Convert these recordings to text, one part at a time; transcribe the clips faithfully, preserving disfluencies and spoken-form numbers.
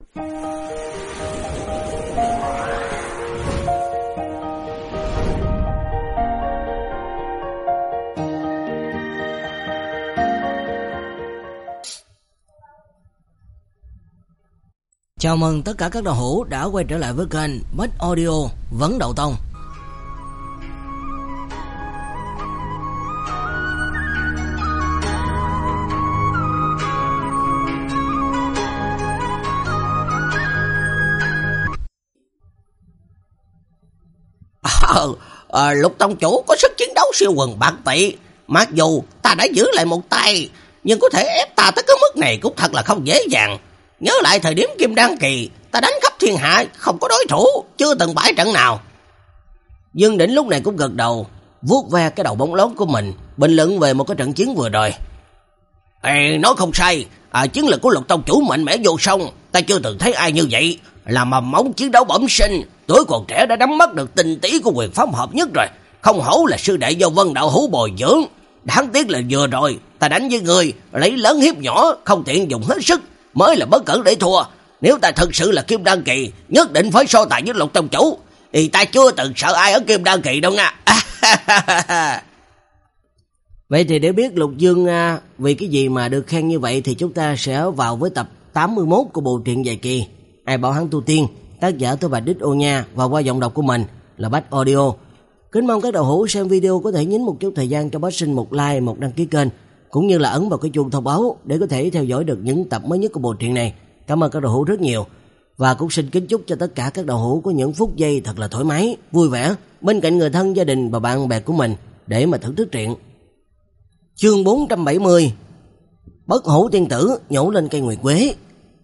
Chào mừng tất cả các đạo hữu đã quay trở lại với kênh Bách Audio Vấn Đầu Tông. À, à, Lục tông chủ có sức chiến đấu siêu quần bạc tụy. Mặc dù ta đã giữ lại một tay, nhưng có thể ép ta tới cái mức này cũng thật là không dễ dàng. Nhớ lại thời điểm Kim Đan kỳ, ta đánh khắp thiên hạ, không có đối thủ, chưa từng bại trận nào. Dương Đỉnh lúc này cũng gật đầu, vuốt ve cái đầu bóng lón của mình, bình luận về một cái trận chiến vừa rồi. Ê, nói không sai, à, chiến lực của Lục tông chủ mạnh mẽ vô song, ta chưa từng thấy ai như vậy. Là mầm mống chiến đấu bẩm sinh, tuổi còn trẻ đã nắm bắt được tinh tí của quyền pháp hợp nhất rồi. Không hổ là sư đệ do Vân đạo hữu bồi dưỡng. Đáng tiếc là vừa rồi ta đánh với người, lấy lớn hiếp nhỏ, không tiện dùng hết sức, mới là bất cẩn để thua. Nếu ta thực sự là Kim Đan kỳ, nhất định phải so tài với Lục tông chủ, thì ta chưa từng sợ ai ở Kim Đan kỳ đâu nha. Vậy thì để biết Lục Dương à, vì cái gì mà được khen như vậy, thì chúng ta sẽ vào với tập tám mươi mốt của bộ truyện dài kỳ Ai bảo hắn tu tiên, tác giả tôi Bạch Đích Ô Nha, và qua giọng đọc của mình là Bách Audio. Kính mong các đạo hữu xem video có thể nhín một chút thời gian cho Bách xin một like, một đăng ký kênh, cũng như là ấn vào cái chuông thông báo để có thể theo dõi được những tập mới nhất của bộ truyện này. Cảm ơn các đạo hữu rất nhiều, và cũng xin kính chúc cho tất cả các đạo hữu có những phút giây thật là thoải mái, vui vẻ bên cạnh người thân, gia đình và bạn bè của mình để mà thưởng thức truyện. Chương bốn trăm bảy mươi, Bất Hủ tiên tử nhổ lên cây nguyệt quế.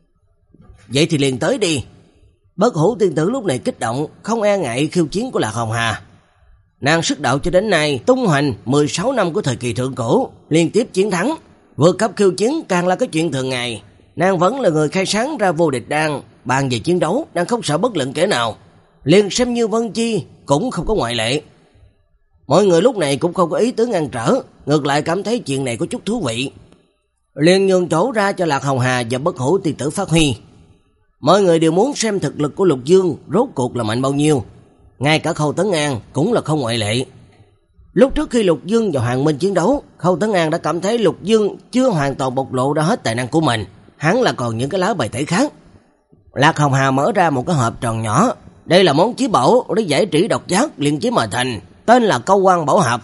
Vậy thì liền tới đi. Bất Hủ tiên tử lúc này kích động, không e ngại khiêu chiến của Lạc Hồng Hà. Nàng sức đạo cho đến nay tung hoành mười sáu năm của thời kỳ thượng cổ, liên tiếp chiến thắng, vượt cấp khiêu chiến càng là cái chuyện thường ngày. Nàng vẫn là người khai sáng ra vô địch đan, bàn về chiến đấu nàng không sợ bất luận kẻ nào, liền xem như Vân Chi cũng không có ngoại lệ. Mọi người lúc này cũng không có ý tứ ngăn trở, ngược lại cảm thấy chuyện này có chút thú vị, liền nhường chỗ ra cho Lạc Hồng Hà và Bất Hủ tiên tử phát huy. Mọi người đều muốn xem thực lực của Lục Dương rốt cuộc là mạnh bao nhiêu, ngay cả Khâu Tấn An cũng là không ngoại lệ. Lúc trước khi Lục Dương và Hoàng Minh chiến đấu, Khâu Tấn An đã cảm thấy Lục Dương chưa hoàn toàn bộc lộ ra hết tài năng của mình, hắn là còn những cái lá bài tẩy khác. Lạc Hồng Hà mở ra một cái hộp tròn nhỏ, đây là món chí bảo để giải trí độc giác luyện chế mà thành, tên là Câu Quan Bảo Hạp.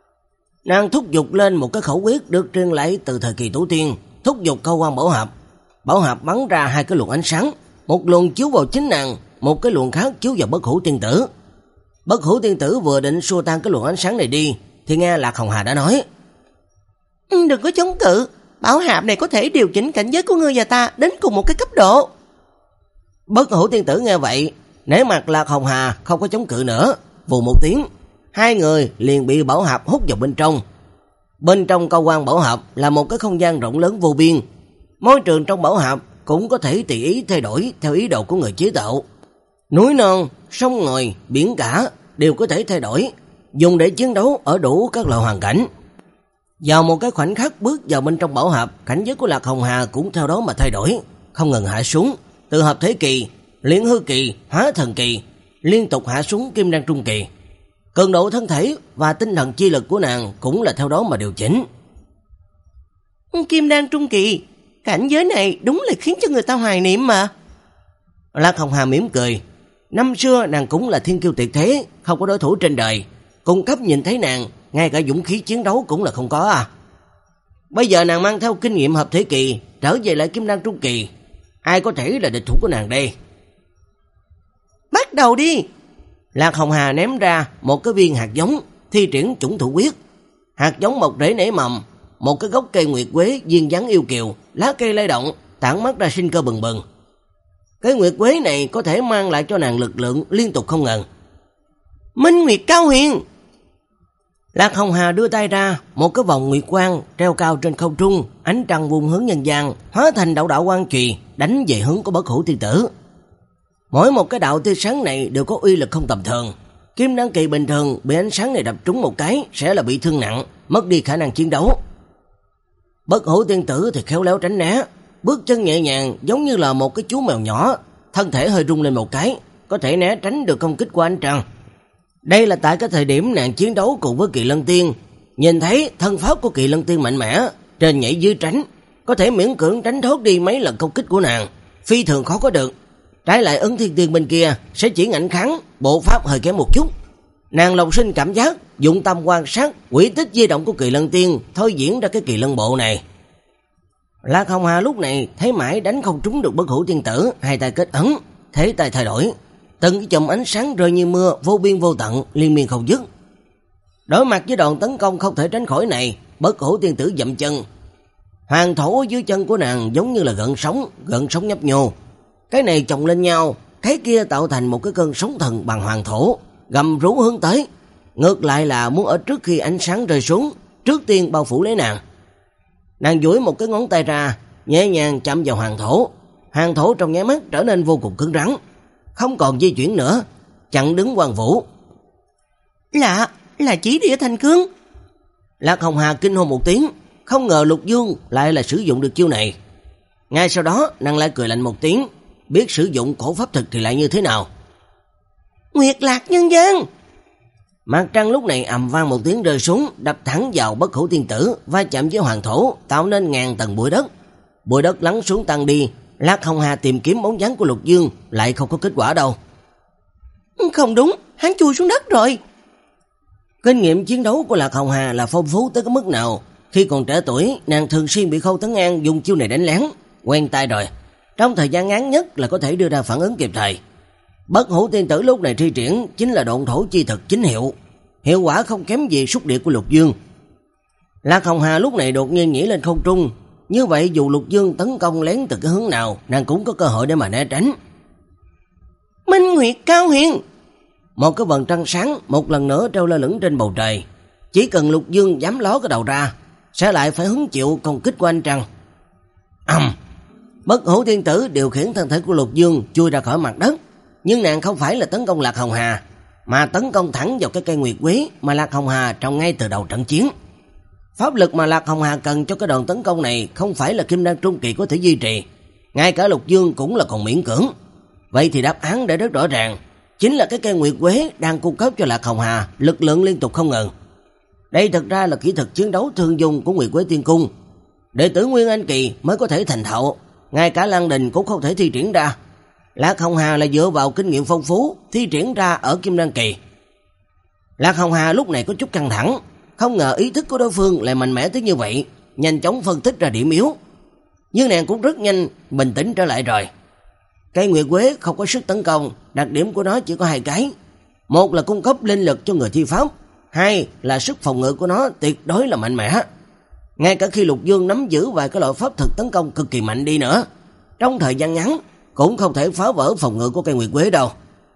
Nàng thúc giục lên một cái khẩu quyết được truyền lại từ thời kỳ tổ tiên, thúc giục Câu Quan Bảo Hạp. Bảo hạp bắn ra hai cái luồng ánh sáng, một luồng chiếu vào chính nàng, một cái luồng khác chiếu vào Bất Hủ tiên tử. Bất Hủ tiên tử vừa định xua tan cái luồng ánh sáng này đi, thì nghe Lạc Hồng Hà đã nói: "Đừng có chống cự, bảo hạp này có thể điều chỉnh cảnh giới của ngươi và ta đến cùng một cái cấp độ." Bất Hủ tiên tử nghe vậy, nể mặt Lạc Hồng Hà không có chống cự nữa, vù một tiếng, hai người liền bị bảo hạp hút vào bên trong. Bên trong Câu Quan Bảo Hạp là một cái không gian rộng lớn vô biên. Môi trường trong bảo hạp cũng có thể tùy ý thay đổi theo ý đồ của người chế tạo. Núi non, sông ngòi, biển cả đều có thể thay đổi, dùng để chiến đấu ở đủ các loại hoàn cảnh. Vào một cái khoảnh khắc bước vào bên trong bảo hạp, cảnh giới của Lạc Hồng Hà cũng theo đó mà thay đổi, không ngừng hạ xuống, từ hợp thế kỳ, luyện hư kỳ, hóa thần kỳ, liên tục hạ xuống kim đan trung kỳ. Cường độ thân thể và tinh thần chi lực của nàng cũng là theo đó mà điều chỉnh. Kim đan trung kỳ, cảnh giới này đúng là khiến cho người ta hoài niệm mà. Lạc Hồng Hà mỉm cười. Năm xưa nàng cũng là thiên kiêu tuyệt thế, không có đối thủ trên đời. Cung cấp nhìn thấy nàng, ngay cả dũng khí chiến đấu cũng là không có à. Bây giờ nàng mang theo kinh nghiệm hợp thế kỳ, trở về lại kim đan trung kỳ, ai có thể là địch thủ của nàng đây? Bắt đầu đi. Lạc Hồng Hà ném ra một cái viên hạt giống, thi triển chủng thủ quyết. Hạt giống mọc rễ nảy mầm, một cái gốc cây nguyệt quế duyên dáng yêu kiều, lá cây lay động, tản mát ra sinh cơ bừng bừng. Cái nguyệt quế này có thể mang lại cho nàng lực lượng liên tục không ngừng. Minh Nguyệt Cao Huyền. Lạc Hồng Hà đưa tay ra, một cái vòng nguyệt quang treo cao trên không trung, ánh trăng vùng hướng nhân gian, hóa thành đạo đạo quang chùy đánh về hướng của Bất Hủ tiên tử. Mỗi một cái đạo tia sáng này đều có uy lực không tầm thường. Kim đan kỳ bình thường bị ánh sáng này đập trúng một cái sẽ là bị thương nặng, mất đi khả năng chiến đấu. Bất Hủ tiên tử thì khéo léo tránh né, bước chân nhẹ nhàng giống như là một cái chú mèo nhỏ, thân thể hơi rung lên một cái, có thể né tránh được công kích của ánh trăng. Đây là tại cái thời điểm nàng chiến đấu cùng với Kỳ Lân Tiên, nhìn thấy thân pháp của Kỳ Lân Tiên mạnh mẽ, trên nhảy dưới tránh, có thể miễn cưỡng tránh thoát đi mấy lần công kích của nàng, phi thường khó có được. Trái lại Ấn Thiên Tiên bên kia sẽ chỉ ngạnh kháng, bộ pháp hơi kém một chút. Nàng lòng sinh cảm giác, dụng tâm quan sát quỹ tích di động của Kỳ Lân Tiên, thôi diễn ra cái Kỳ Lân bộ này. Lạc Hồng Hà lúc này thấy mãi đánh không trúng được Bất Hủ Tiên Tử, hai tay kết ấn, thế tay thay đổi, từng cái chùm ánh sáng rơi như mưa, vô biên vô tận, liên miên không dứt. Đối mặt với đòn tấn công không thể tránh khỏi này, Bất Hủ Tiên Tử dậm chân. Hoàng thổ dưới chân của nàng giống như là gợn sóng, gợn sóng nhấp nhô. Cái này chồng lên nhau, cái kia tạo thành một cái cơn sóng thần bằng hoàng thổ, gầm rú hướng tới. Ngược lại là muốn ở trước khi ánh sáng rơi xuống, trước tiên bao phủ lấy nàng. Nàng duỗi một cái ngón tay ra, nhẹ nhàng chạm vào hoàng thổ. Hoàng thổ trong nháy mắt trở nên vô cùng cứng rắn, không còn di chuyển nữa, chặn đứng Hoàng Vũ. Lạ, là Chỉ Địa Thành Cương. Lạc Hồng Hà kinh hô một tiếng, không ngờ Lục Dương lại là sử dụng được chiêu này. Ngay sau đó nàng lại cười lạnh một tiếng, biết sử dụng cổ pháp thực thì lại như thế nào. Nguyệt Lạc Nhân Gian. Mặt trăng lúc này ầm vang một tiếng rơi xuống, đập thẳng vào Bất Hủ Tiên Tử, va chạm với hoàng thổ, tạo nên ngàn tầng bụi đất. Bụi đất lắng xuống tan đi. Lạc Hồng Hà tìm kiếm bóng dáng của Lục Dương lại không có kết quả đâu. Không đúng, hắn chui xuống đất rồi. Kinh nghiệm chiến đấu của Lạc Hồng Hà là phong phú tới cái mức nào. Khi còn trẻ tuổi, nàng thường xuyên bị Khâu Tấn An dùng chiêu này đánh lén, quen tay rồi. Trong thời gian ngắn nhất là có thể đưa ra phản ứng kịp thời. Bất Hủ Tiên Tử lúc này thi triển chính là độn thổ chi thực chính hiệu, hiệu quả không kém gì xúc địa của Lục Dương. Lạc Hồng Hà lúc này đột nhiên nhảy lên không trung, như vậy dù Lục Dương tấn công lén từ cái hướng nào, nàng cũng có cơ hội để mà né tránh. Minh Nguyệt Cao Huyền. Một cái vầng trăng sáng một lần nữa treo lơ lửng trên bầu trời. Chỉ cần Lục Dương dám ló cái đầu ra, sẽ lại phải hứng chịu công kích của ánh trăng. Ầm! Um, Bất Hủ Tiên Tử điều khiển thân thể của Lục Dương chui ra khỏi mặt đất, nhưng nàng không phải là tấn công Lạc Hồng Hà, mà tấn công thẳng vào cái cây nguyệt quế mà Lạc Hồng Hà trồng ngay từ đầu trận chiến. Pháp lực mà Lạc Hồng Hà cần cho cái đòn tấn công này không phải là kim đan trung kỳ có thể duy trì, ngay cả Lục Dương cũng là còn miễn cưỡng. Vậy thì đáp án đã rất rõ ràng, chính là cái cây nguyệt quế đang cung cấp cho Lạc Hồng Hà lực lượng liên tục không ngừng. Đây thật ra là kỹ thuật chiến đấu thường dùng của Nguyệt Quế Tiên Cung, đệ tử Nguyên Anh kỳ mới có thể thành thạo, ngay cả Lăng Đình cũng không thể thi triển ra. Lạc Hồng Hà là dựa vào kinh nghiệm phong phú thi triển ra ở Kim Đan kỳ. Lạc Hồng Hà lúc này có chút căng thẳng, không ngờ ý thức của đối phương lại mạnh mẽ tới như vậy, nhanh chóng phân tích ra điểm yếu. Nhưng nàng cũng rất nhanh bình tĩnh trở lại rồi. Cây Nguyệt Quế không có sức tấn công, đặc điểm của nó chỉ có hai cái. Một là cung cấp linh lực cho người thi pháp, hai là sức phòng ngự của nó tuyệt đối là mạnh mẽ. Ngay cả khi Lục Dương nắm giữ vài cái loại pháp thực tấn công cực kỳ mạnh đi nữa, trong thời gian ngắn cũng không thể phá vỡ phòng ngự của cây Nguyệt Quế đâu.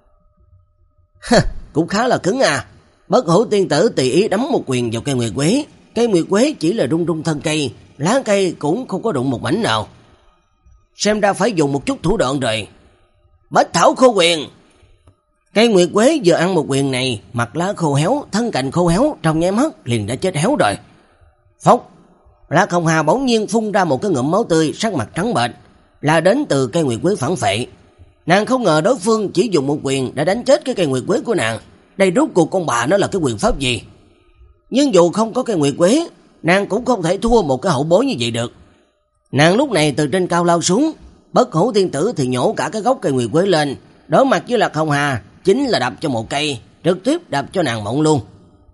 Cũng khá là cứng à. Bất Hủ Tiên Tử tùy ý đấm một quyền vào cây Nguyệt Quế, cây Nguyệt Quế chỉ là rung rung thân cây, lá cây cũng không có đụng một mảnh nào. Xem ra phải dùng một chút thủ đoạn rồi. Bách Thảo Khô Quyền. Cây Nguyệt Quế vừa ăn một quyền này, mặt lá khô héo, thân cành khô héo, trong nháy mắt liền đã chết héo rồi. Phốc, Lạc Hồng Hà bỗng nhiên phun ra một cái ngụm máu tươi, sắc mặt trắng bệch, là đến từ cây Nguyệt Quế phản phệ. Nàng không ngờ đối phương chỉ dùng một quyền đã đánh chết cái cây Nguyệt Quế của nàng. Đây rốt cuộc con bà nó là cái quyền pháp gì? Nhưng dù không có cây Nguyệt Quế, nàng cũng không thể thua một cái hậu bối như vậy được. Nàng lúc này từ trên cao lao xuống, Bất Hủ Tiên Tử thì nhổ cả cái gốc cây Nguyệt Quế lên, đối mặt với Lạc Hồng Hà chính là đập cho một cây, trực tiếp đập cho nàng mộng luôn.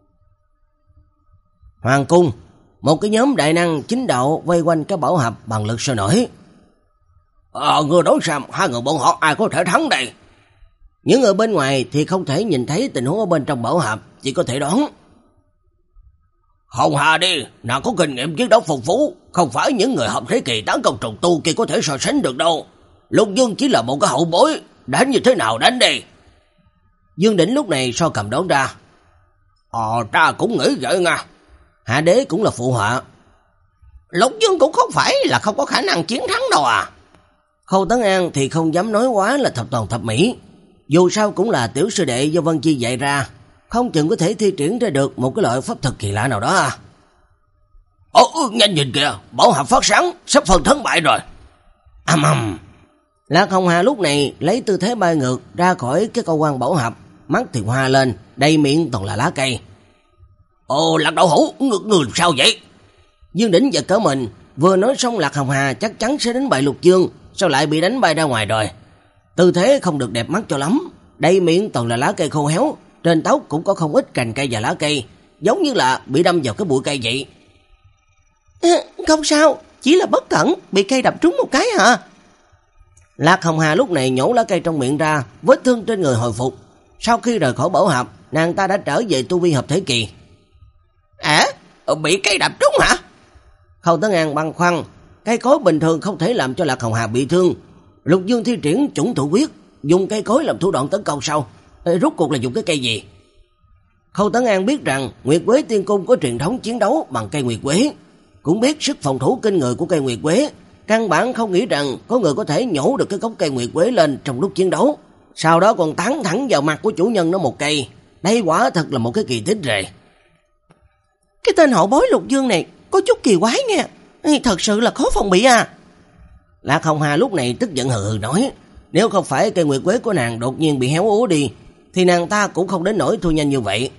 Hoàng cung, một cái nhóm đại năng chính đạo vây quanh cái bảo hạp bằng lực sôi nổi. Ờ, người đối xem, hai người bọn họ ai có thể thắng đây? Những người bên ngoài thì không thể nhìn thấy tình huống ở bên trong bảo hạp, chỉ có thể đoán. Hồng Hà đi, nào có kinh nghiệm chiến đấu phong phú, không phải những người hợp thế kỳ tấn công trùng tu kia có thể so sánh được đâu. Lục Dương chỉ là một cái hậu bối, đánh như thế nào đánh đi? Dương Đỉnh lúc này so cầm đón ra. Ờ, ta cũng nghĩ vậy nha. Hạ Đế cũng là phụ họa. Lục Dương cũng không phải là không có khả năng chiến thắng đâu à. Khâu Tấn An thì không dám nói quá là thập toàn thập mỹ. Dù sao cũng là tiểu sư đệ do Vân Chi dạy ra, không chừng có thể thi triển ra được một cái loại pháp thực kỳ lạ nào đó à. Ồ, nhanh nhìn kìa, bảo hạp phát sáng, sắp phân thắng bại rồi. Âm âm. Lạc Hồng Hà lúc này lấy tư thế bay ngược ra khỏi cái câu quan bảo hạp, mắt thì hoa lên, đầy miệng toàn là lá cây. Ồ, Lạc Đậu Hữu, người, người làm sao vậy? Dương Đỉnh giật cả mình, vừa nói xong Lạc Hồng Hà chắc chắn sẽ đánh bại Lục Dương, sao lại bị đánh bay ra ngoài rồi? Tư thế không được đẹp mắt cho lắm, đầy miệng toàn là lá cây khô héo, trên tóc cũng có không ít cành cây và lá cây, giống như là bị đâm vào cái bụi cây vậy. À, không sao, chỉ là bất cẩn, bị cây đập trúng một cái hả? Lạc Hồng Hà lúc này nhổ lá cây trong miệng ra, vết thương trên người hồi phục. Sau khi rời khỏi bảo hạp, nàng ta đã trở về tu vi hợp thể kỳ. À, bị cây đập trúng hả? Khâu Tấn An băn khoăn, cây cối bình thường không thể làm cho Lạc Hồng Hà bị thương. Lục Dương thi triển chủng thủ quyết, dùng cây cối làm thủ đoạn tấn công sau. Ê, rốt cuộc là dùng cái cây gì? Khâu Tấn An biết rằng Nguyệt Quế Tiên Cung có truyền thống chiến đấu bằng cây Nguyệt Quế, cũng biết sức phòng thủ kinh người của cây Nguyệt Quế, căn bản không nghĩ rằng có người có thể nhổ được cái gốc cây Nguyệt Quế lên trong lúc chiến đấu, sau đó còn tán thẳng vào mặt của chủ nhân nó một cây. Đây quả thật là một cái kỳ tích rồi. Cái tên hậu bối Lục Dương này có chút kỳ quái nghe, thật sự là khó phòng bị à. Lạc Hồng Hà lúc này tức giận hừ hừ nói, nếu không phải cây Nguyệt Quế của nàng đột nhiên bị héo úa đi, thì nàng ta cũng không đến nỗi thua nhanh như vậy.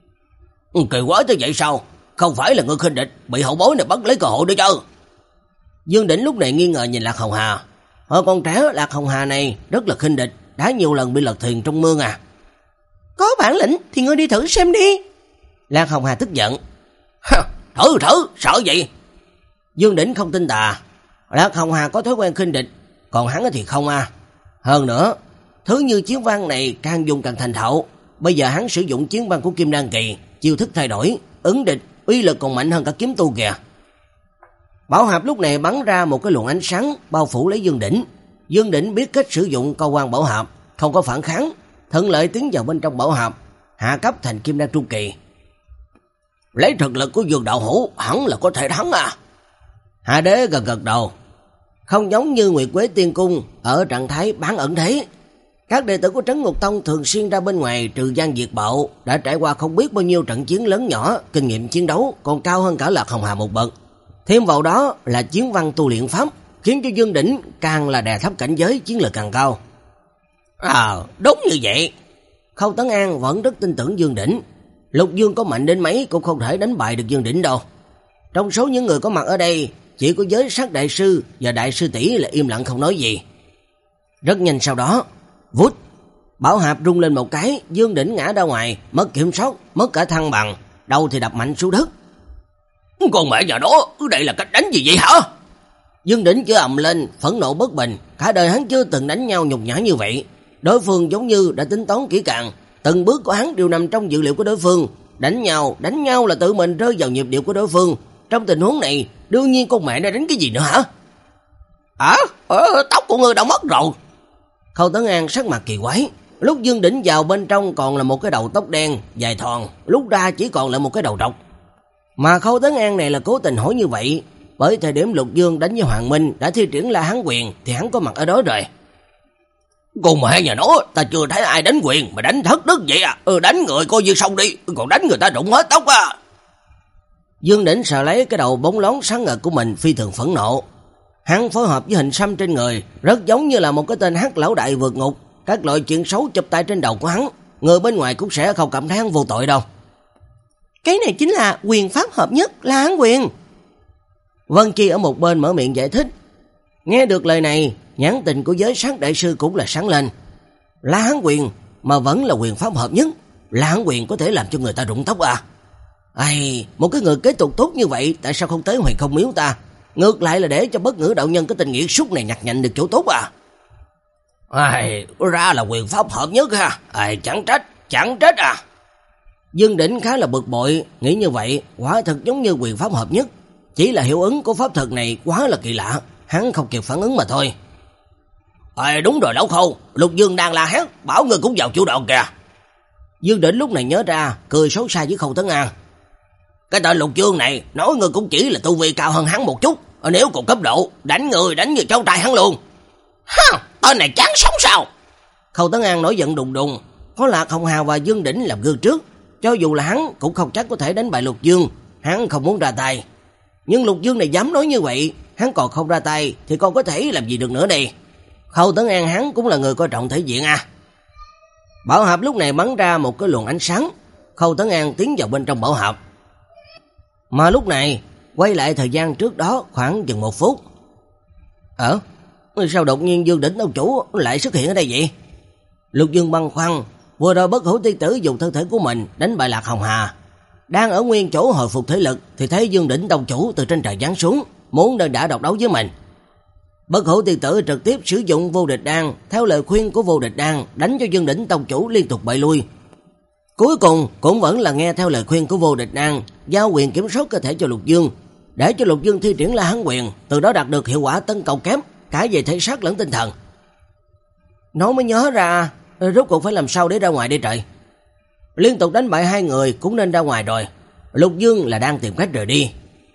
Kỳ quái tới vậy sao? Không phải là người khinh địch bị hậu bối này bắt lấy cơ hội nữa chứ? Dương Đỉnh lúc này nghi ngờ nhìn Lạc Hồng Hà. Hồi còn trẻ Lạc Hồng Hà này rất là khinh địch, đã nhiều lần bị lật thuyền trong mương à. Có bản lĩnh thì ngươi đi thử xem đi. Lạc Hồng Hà tức giận. Thử thử, sợ gì? Dương Đỉnh không tin tà. Lạc Hồng Hà có thói quen khinh địch, còn hắn thì không à. Hơn nữa, thứ như chiến văn này càng dùng càng thành thạo. Bây giờ hắn sử dụng chiến văn của Kim Đan Kỳ, chiêu thức thay đổi, ứng địch, uy lực còn mạnh hơn cả kiếm tu kìa. Bảo hạp lúc này bắn ra một cái luồng ánh sáng bao phủ lấy Dương Đỉnh. Dương Đỉnh biết cách sử dụng câu quan bảo hạp, không có phản kháng, thuận lợi tiến vào bên trong bảo hạp, hạ cấp thành Kim Đan Trung Kỳ. Lấy thực lực của Dương Đạo Hữu hẳn là có thể thắng à? Hạ Đế gật gật đầu. Không giống như Nguyệt Quế Tiên Cung ở trạng thái bán ẩn thế. Các đệ tử của Trấn Ngục Tông thường xuyên ra bên ngoài trừ gian diệt bạo, đã trải qua không biết bao nhiêu trận chiến lớn nhỏ, kinh nghiệm chiến đấu còn cao hơn cả Lạc Hồng Hà một bậc. Thêm vào đó là chiến văn tu luyện pháp, khiến cho Dương Đỉnh càng là đè thấp cảnh giới, chiến lược càng cao. À, đúng như vậy. Khâu Tấn An vẫn rất tin tưởng Dương Đỉnh. Lục Dương có mạnh đến mấy cũng không thể đánh bại được Dương Đỉnh đâu. Trong số những người có mặt ở đây, chỉ có Giới Sát Đại Sư và Đại Sư Tỷ là im lặng không nói gì. Rất nhanh sau đó, vút, bảo hạp rung lên một cái, Dương Đỉnh ngã ra ngoài, mất kiểm soát, mất cả thăng bằng, đầu thì đập mạnh xuống đất. Con mẹ nhà đó, đây là cách đánh gì vậy hả? Dương Đỉnh chửi ầm lên, phẫn nộ bất bình, cả đời hắn chưa từng đánh nhau nhục nhã như vậy. Đối phương giống như đã tính toán kỹ càng, từng bước của hắn đều nằm trong dự liệu của đối phương. Đánh nhau, đánh nhau là tự mình rơi vào nhịp điệu của đối phương. Trong tình huống này, đương nhiên con mẹ đã đánh cái gì nữa hả? Hả? Ờ, tóc của ngươi đã mất rồi. Khâu Tấn An sắc mặt kỳ quái. Lúc Dương Đỉnh vào bên trong còn là một cái đầu tóc đen, dài thòn, lúc ra chỉ còn là một cái đầu trọc. Mà Khâu Tấn An này là cố tình hỏi như vậy, bởi thời điểm Lục Dương đánh với Hoàng Minh đã thi triển La Hán Quyền thì hắn có mặt ở đó rồi. Con mẹ nhà nó, ta chưa thấy ai đánh quyền mà đánh thất đức vậy à? Ừ, đánh người coi như xong đi, còn đánh người ta rụng hết tóc à. Dương Đỉnh sợ lấy cái đầu bóng lón sáng ngời của mình phi thường phẫn nộ. Hắn phối hợp với hình xăm trên người, rất giống như là một cái tên hắc lão đại vượt ngục. Các loại chuyện xấu chụp tay trên đầu của hắn, người bên ngoài cũng sẽ không cảm thấy hắn vô tội đâu. Cái này chính là quyền pháp hợp nhất, La Hán Quyền. Vân Chi ở một bên mở miệng giải thích. Nghe được lời này, nhãn tình của Giới Sát Đại Sư cũng là sáng lên. La Hán Quyền mà vẫn là quyền pháp hợp nhất, La Hán Quyền có thể làm cho người ta rụng tóc à? Ai, một cái người kế tục tốt như vậy, tại sao không tới Huyền Không Miếu ta? Ngược lại là để cho Bất Ngữ đạo nhân cái tình nghĩa súc này nhặt nhạnh được chỗ tốt à? Ai, ra là quyền pháp hợp nhất ha. Ai, chẳng trách, chẳng trách à. Dương Đỉnh khá là bực bội, nghĩ như vậy, quả thật giống như quyền pháp hợp nhất. Chỉ là hiệu ứng của pháp thuật này quá là kỳ lạ, hắn không kịp phản ứng mà thôi. Ai, đúng rồi Lão Khâu, Lục Dương đang la hét, bảo người cũng vào chủ động kìa. Dương Đỉnh lúc này nhớ ra, cười xấu xa với Khâu Tấn An. Cái tên Lục Dương này, nói người cũng chỉ là tu vi cao hơn hắn một chút, nếu còn cấp độ, đánh người đánh như cháu trai hắn luôn. Ha, tên này chán sống sao? Khâu Tấn An nổi giận đùng đùng, có Lạc Hồng Hà và Dương Đỉnh làm gương trước, cho dù là hắn cũng không chắc có thể đánh bại Lục Dương, hắn không muốn ra tay. Nhưng Lục Dương này dám nói như vậy, hắn còn không ra tay thì con có thể làm gì được nữa đây. Khâu Tấn An hắn cũng là người coi trọng thể diện à. Bảo hạp lúc này bắn ra một cái luồng ánh sáng. Khâu Tấn An tiến vào bên trong bảo hạp. Mà lúc này quay lại thời gian trước đó khoảng chừng một phút. Ờ, sao đột nhiên Dương Đỉnh tông chủ lại xuất hiện ở đây vậy? Lục Dương băn khoăn, vừa rồi Bất Hủ tiên tử dùng thân thể của mình đánh bại Lạc Hồng Hà. Đang ở nguyên chỗ hồi phục thể lực thì thấy Dương Đỉnh tông chủ từ trên trời giáng xuống, muốn đơn đả độc đấu với mình. Bất Hủ tiên tử trực tiếp sử dụng vô địch đan, theo lời khuyên của vô địch đan, đánh cho Dương Đỉnh tông chủ liên tục bại lui. Cuối cùng cũng vẫn là nghe theo lời khuyên của vô địch đan, giao quyền kiểm soát cơ thể cho Lục Dương, để cho Lục Dương thi triển La Hán quyền, từ đó đạt được hiệu quả tấn công kém cả về thể xác lẫn tinh thần. Nó mới nhớ ra rốt cuộc phải làm sao để ra ngoài đây trời. Liên tục đánh bại hai người cũng nên ra ngoài rồi. Lục Dương là đang tìm cách rời đi.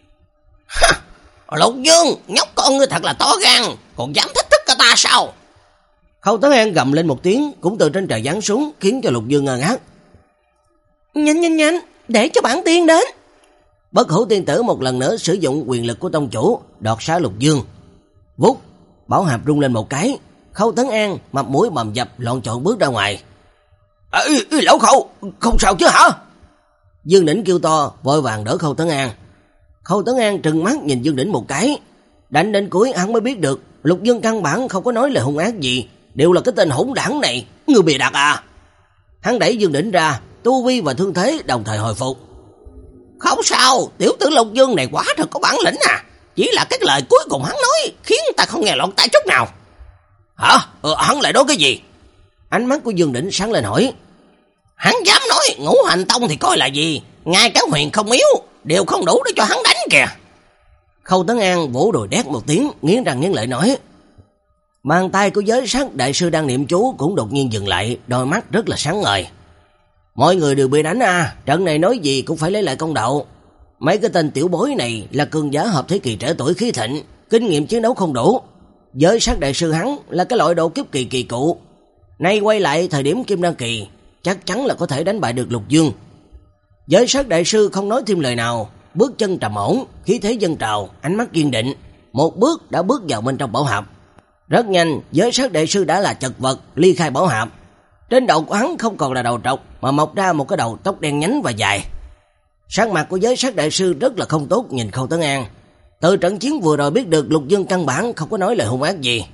Lục Dương, nhóc con ngươi thật là to gan, còn dám thách thức cả ta sao? Khâu Tấn An gầm lên một tiếng, cũng từ trên trời giáng xuống, khiến cho Lục Dương ngơ ngác. Nhanh nhanh nhanh, để cho bản tiên đến. Bất Hủ tiên tử một lần nữa sử dụng quyền lực của tông chủ, đoạt xá Lục Dương. Vút, bảo hạp rung lên một cái, Khâu Tấn An mặt mũi bầm dập lộn trộn bước ra ngoài. Ê, ê, lão Khâu, không sao chứ hả? Dương Đỉnh kêu to, vội vàng đỡ Khâu Tấn An. Khâu Tấn An trừng mắt nhìn Dương Đỉnh một cái, đánh đến cuối hắn mới biết được Lục Dương căn bản không có nói lời hung ác gì, đều là cái tên hỗn đảng này, người bịa đặt à. Hắn đẩy Dương Đỉnh ra, tu vi và thương thế đồng thời hồi phục. Không sao, tiểu tử Lục Dương này quá thật có bản lĩnh à, chỉ là cái lời cuối cùng hắn nói khiến ta không nghe lọt tai chút nào. Hả? Ờ, hắn lại nói cái gì? Ánh mắt của Dương Đỉnh sáng lên hỏi. Hắn dám nói Ngũ Hành Tông thì coi là gì, ngay cả Huyền Không Yếu đều không đủ để cho hắn đánh kìa. Khâu Tấn An vỗ đùi đét một tiếng, nghiến răng nghiến lợi nói. Bàn tay của giới sát đại sư đang niệm chú cũng đột nhiên dừng lại, đôi mắt rất là sáng ngời. Mọi người đều bị đánh à, trận này nói gì cũng phải lấy lại công đạo. Mấy cái tên tiểu bối này là cường giả hợp thế kỷ trẻ tuổi khí thịnh, kinh nghiệm chiến đấu không đủ. Giới sát đại sư hắn là cái loại độ kiếp kỳ kỳ cụ. Nay quay lại thời điểm kim đan kỳ, chắc chắn là có thể đánh bại được Lục Dương. Giới sát đại sư không nói thêm lời nào, bước chân trầm ổn, khí thế dâng trào, ánh mắt kiên định, một bước đã bước vào bên trong bảo hạp. Rất nhanh, giới sát đại sư đã là chật vật ly khai bảo hạp. Trên đầu của hắn không còn là đầu trọc mà mọc ra một cái đầu tóc đen nhánh và dài. Sắc mặt của giới sát đại sư rất là không tốt nhìn Khâu Tấn An. Từ trận chiến vừa rồi biết được Lục Dương căn bản không có nói lời hung ác gì.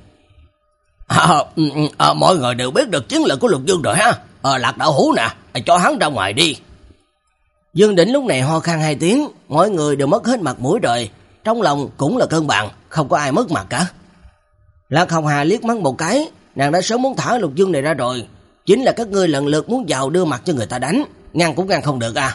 À, à, mọi người đều biết được chiến lược của Lục Dương rồi ha. À, Lạc đạo hữu nè, cho hắn ra ngoài đi. Dương Đỉnh lúc này ho khan hai tiếng, mọi người đều mất hết mặt mũi rồi, trong lòng cũng là cân bằng, không có ai mất mặt cả. Lạc Hồng Hà liếc mắt một cái, nàng đã sớm muốn thả Lục Dương này ra rồi, chính là các ngươi lần lượt muốn vào đưa mặt cho người ta đánh, ngăn cũng ngăn không được à.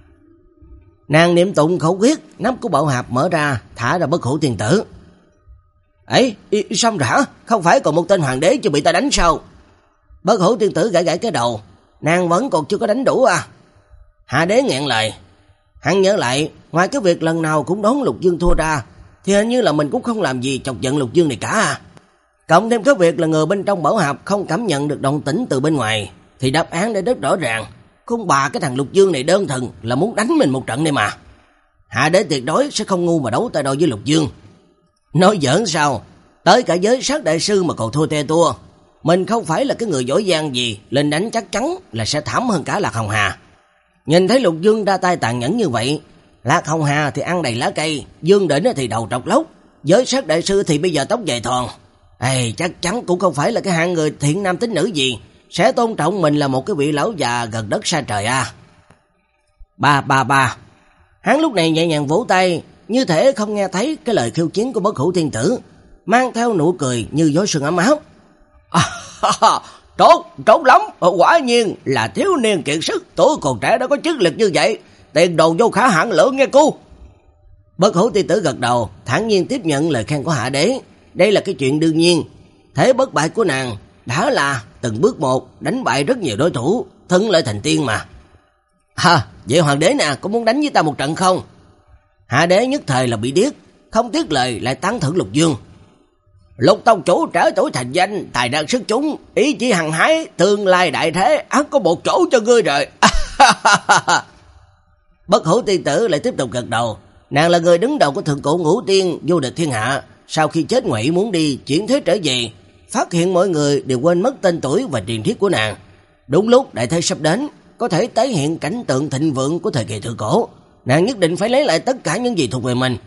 Nàng niệm tụng khẩu quyết, nắp của bảo hạp mở ra, thả ra Bất Hủ tiên tử. Ấy, xong rồi hả? Không phải còn một tên hoàng đế chưa bị ta đánh sao? Bất Hủ tiên tử gãi gãi cái đầu, nàng vẫn còn chưa có đánh đủ à. Hạ đế nghẹn lời. Hắn nhớ lại, ngoài cái việc lần nào cũng đón Lục Dương thua ra, thì hình như là mình cũng không làm gì chọc giận Lục Dương này cả à. Cộng thêm cái việc là người bên trong bảo hạp không cảm nhận được động tĩnh từ bên ngoài, thì đáp án đã rất rõ ràng. Không bà cái thằng Lục Dương này đơn thuần là muốn đánh mình một trận đây mà. Hạ đế tuyệt đối sẽ không ngu mà đấu tay đôi với Lục Dương. Nói giỡn sao, tới cả giới sát đại sư mà còn thua te tua. Mình không phải là cái người giỏi giang gì, lên đánh chắc chắn là sẽ thảm hơn cả Lạc Hồng Hà. Nhìn thấy Lục Dương ra tay tàn nhẫn như vậy, Lạc Hồng Hà thì ăn đầy lá cây, Dương Đỉnh thì đầu trọc lốc, giới sát đại sư thì bây giờ tóc dài thòn. Ê, chắc chắn cũng không phải là cái hạng người thiện nam tín nữ gì, sẽ tôn trọng mình là một cái vị lão già gần đất xa trời à. Ba ba ba. Hắn lúc này nhẹ nhàng vỗ tay, như thể không nghe thấy cái lời khiêu chiến của Bất Hủ tiên tử, mang theo nụ cười như gió sương ấm áp. À, tốt, tốt lắm, quả nhiên là thiếu niên kiệt sức, tuổi còn trẻ đã có chức lực như vậy, tiền đồ vô khả hạn lượng nghe cô. Bất Hủ tiên tử gật đầu, thản nhiên tiếp nhận lời khen của hạ đế. Đây là cái chuyện đương nhiên, thế bất bại của nàng đã là từng bước một đánh bại rất nhiều đối thủ, thân lợi thành tiên mà. Ha, vậy hoàng đế nè, có muốn đánh với ta một trận không? Hạ đế nhất thời là bị điếc, không tiếc lời lại tán thưởng Lục Dương. Lục tông chủ trẻ tuổi thành danh, tài năng xuất chúng, ý chí hăng hái, tương lai đại thế, ắt có một chỗ cho ngươi rồi. Bất Hủ tiên tử lại tiếp tục gật đầu, Nàng là người đứng đầu của thượng cổ ngũ tiên vô địch thiên hạ, sau khi chết ngoại muốn đi chuyển thế trở về, phát hiện mọi người đều quên mất tên tuổi và truyền thuyết của nàng. Đúng lúc đại thế sắp đến, có thể tái hiện cảnh tượng thịnh vượng của thời kỳ thượng cổ, nàng nhất định phải lấy lại tất cả những gì thuộc về mình.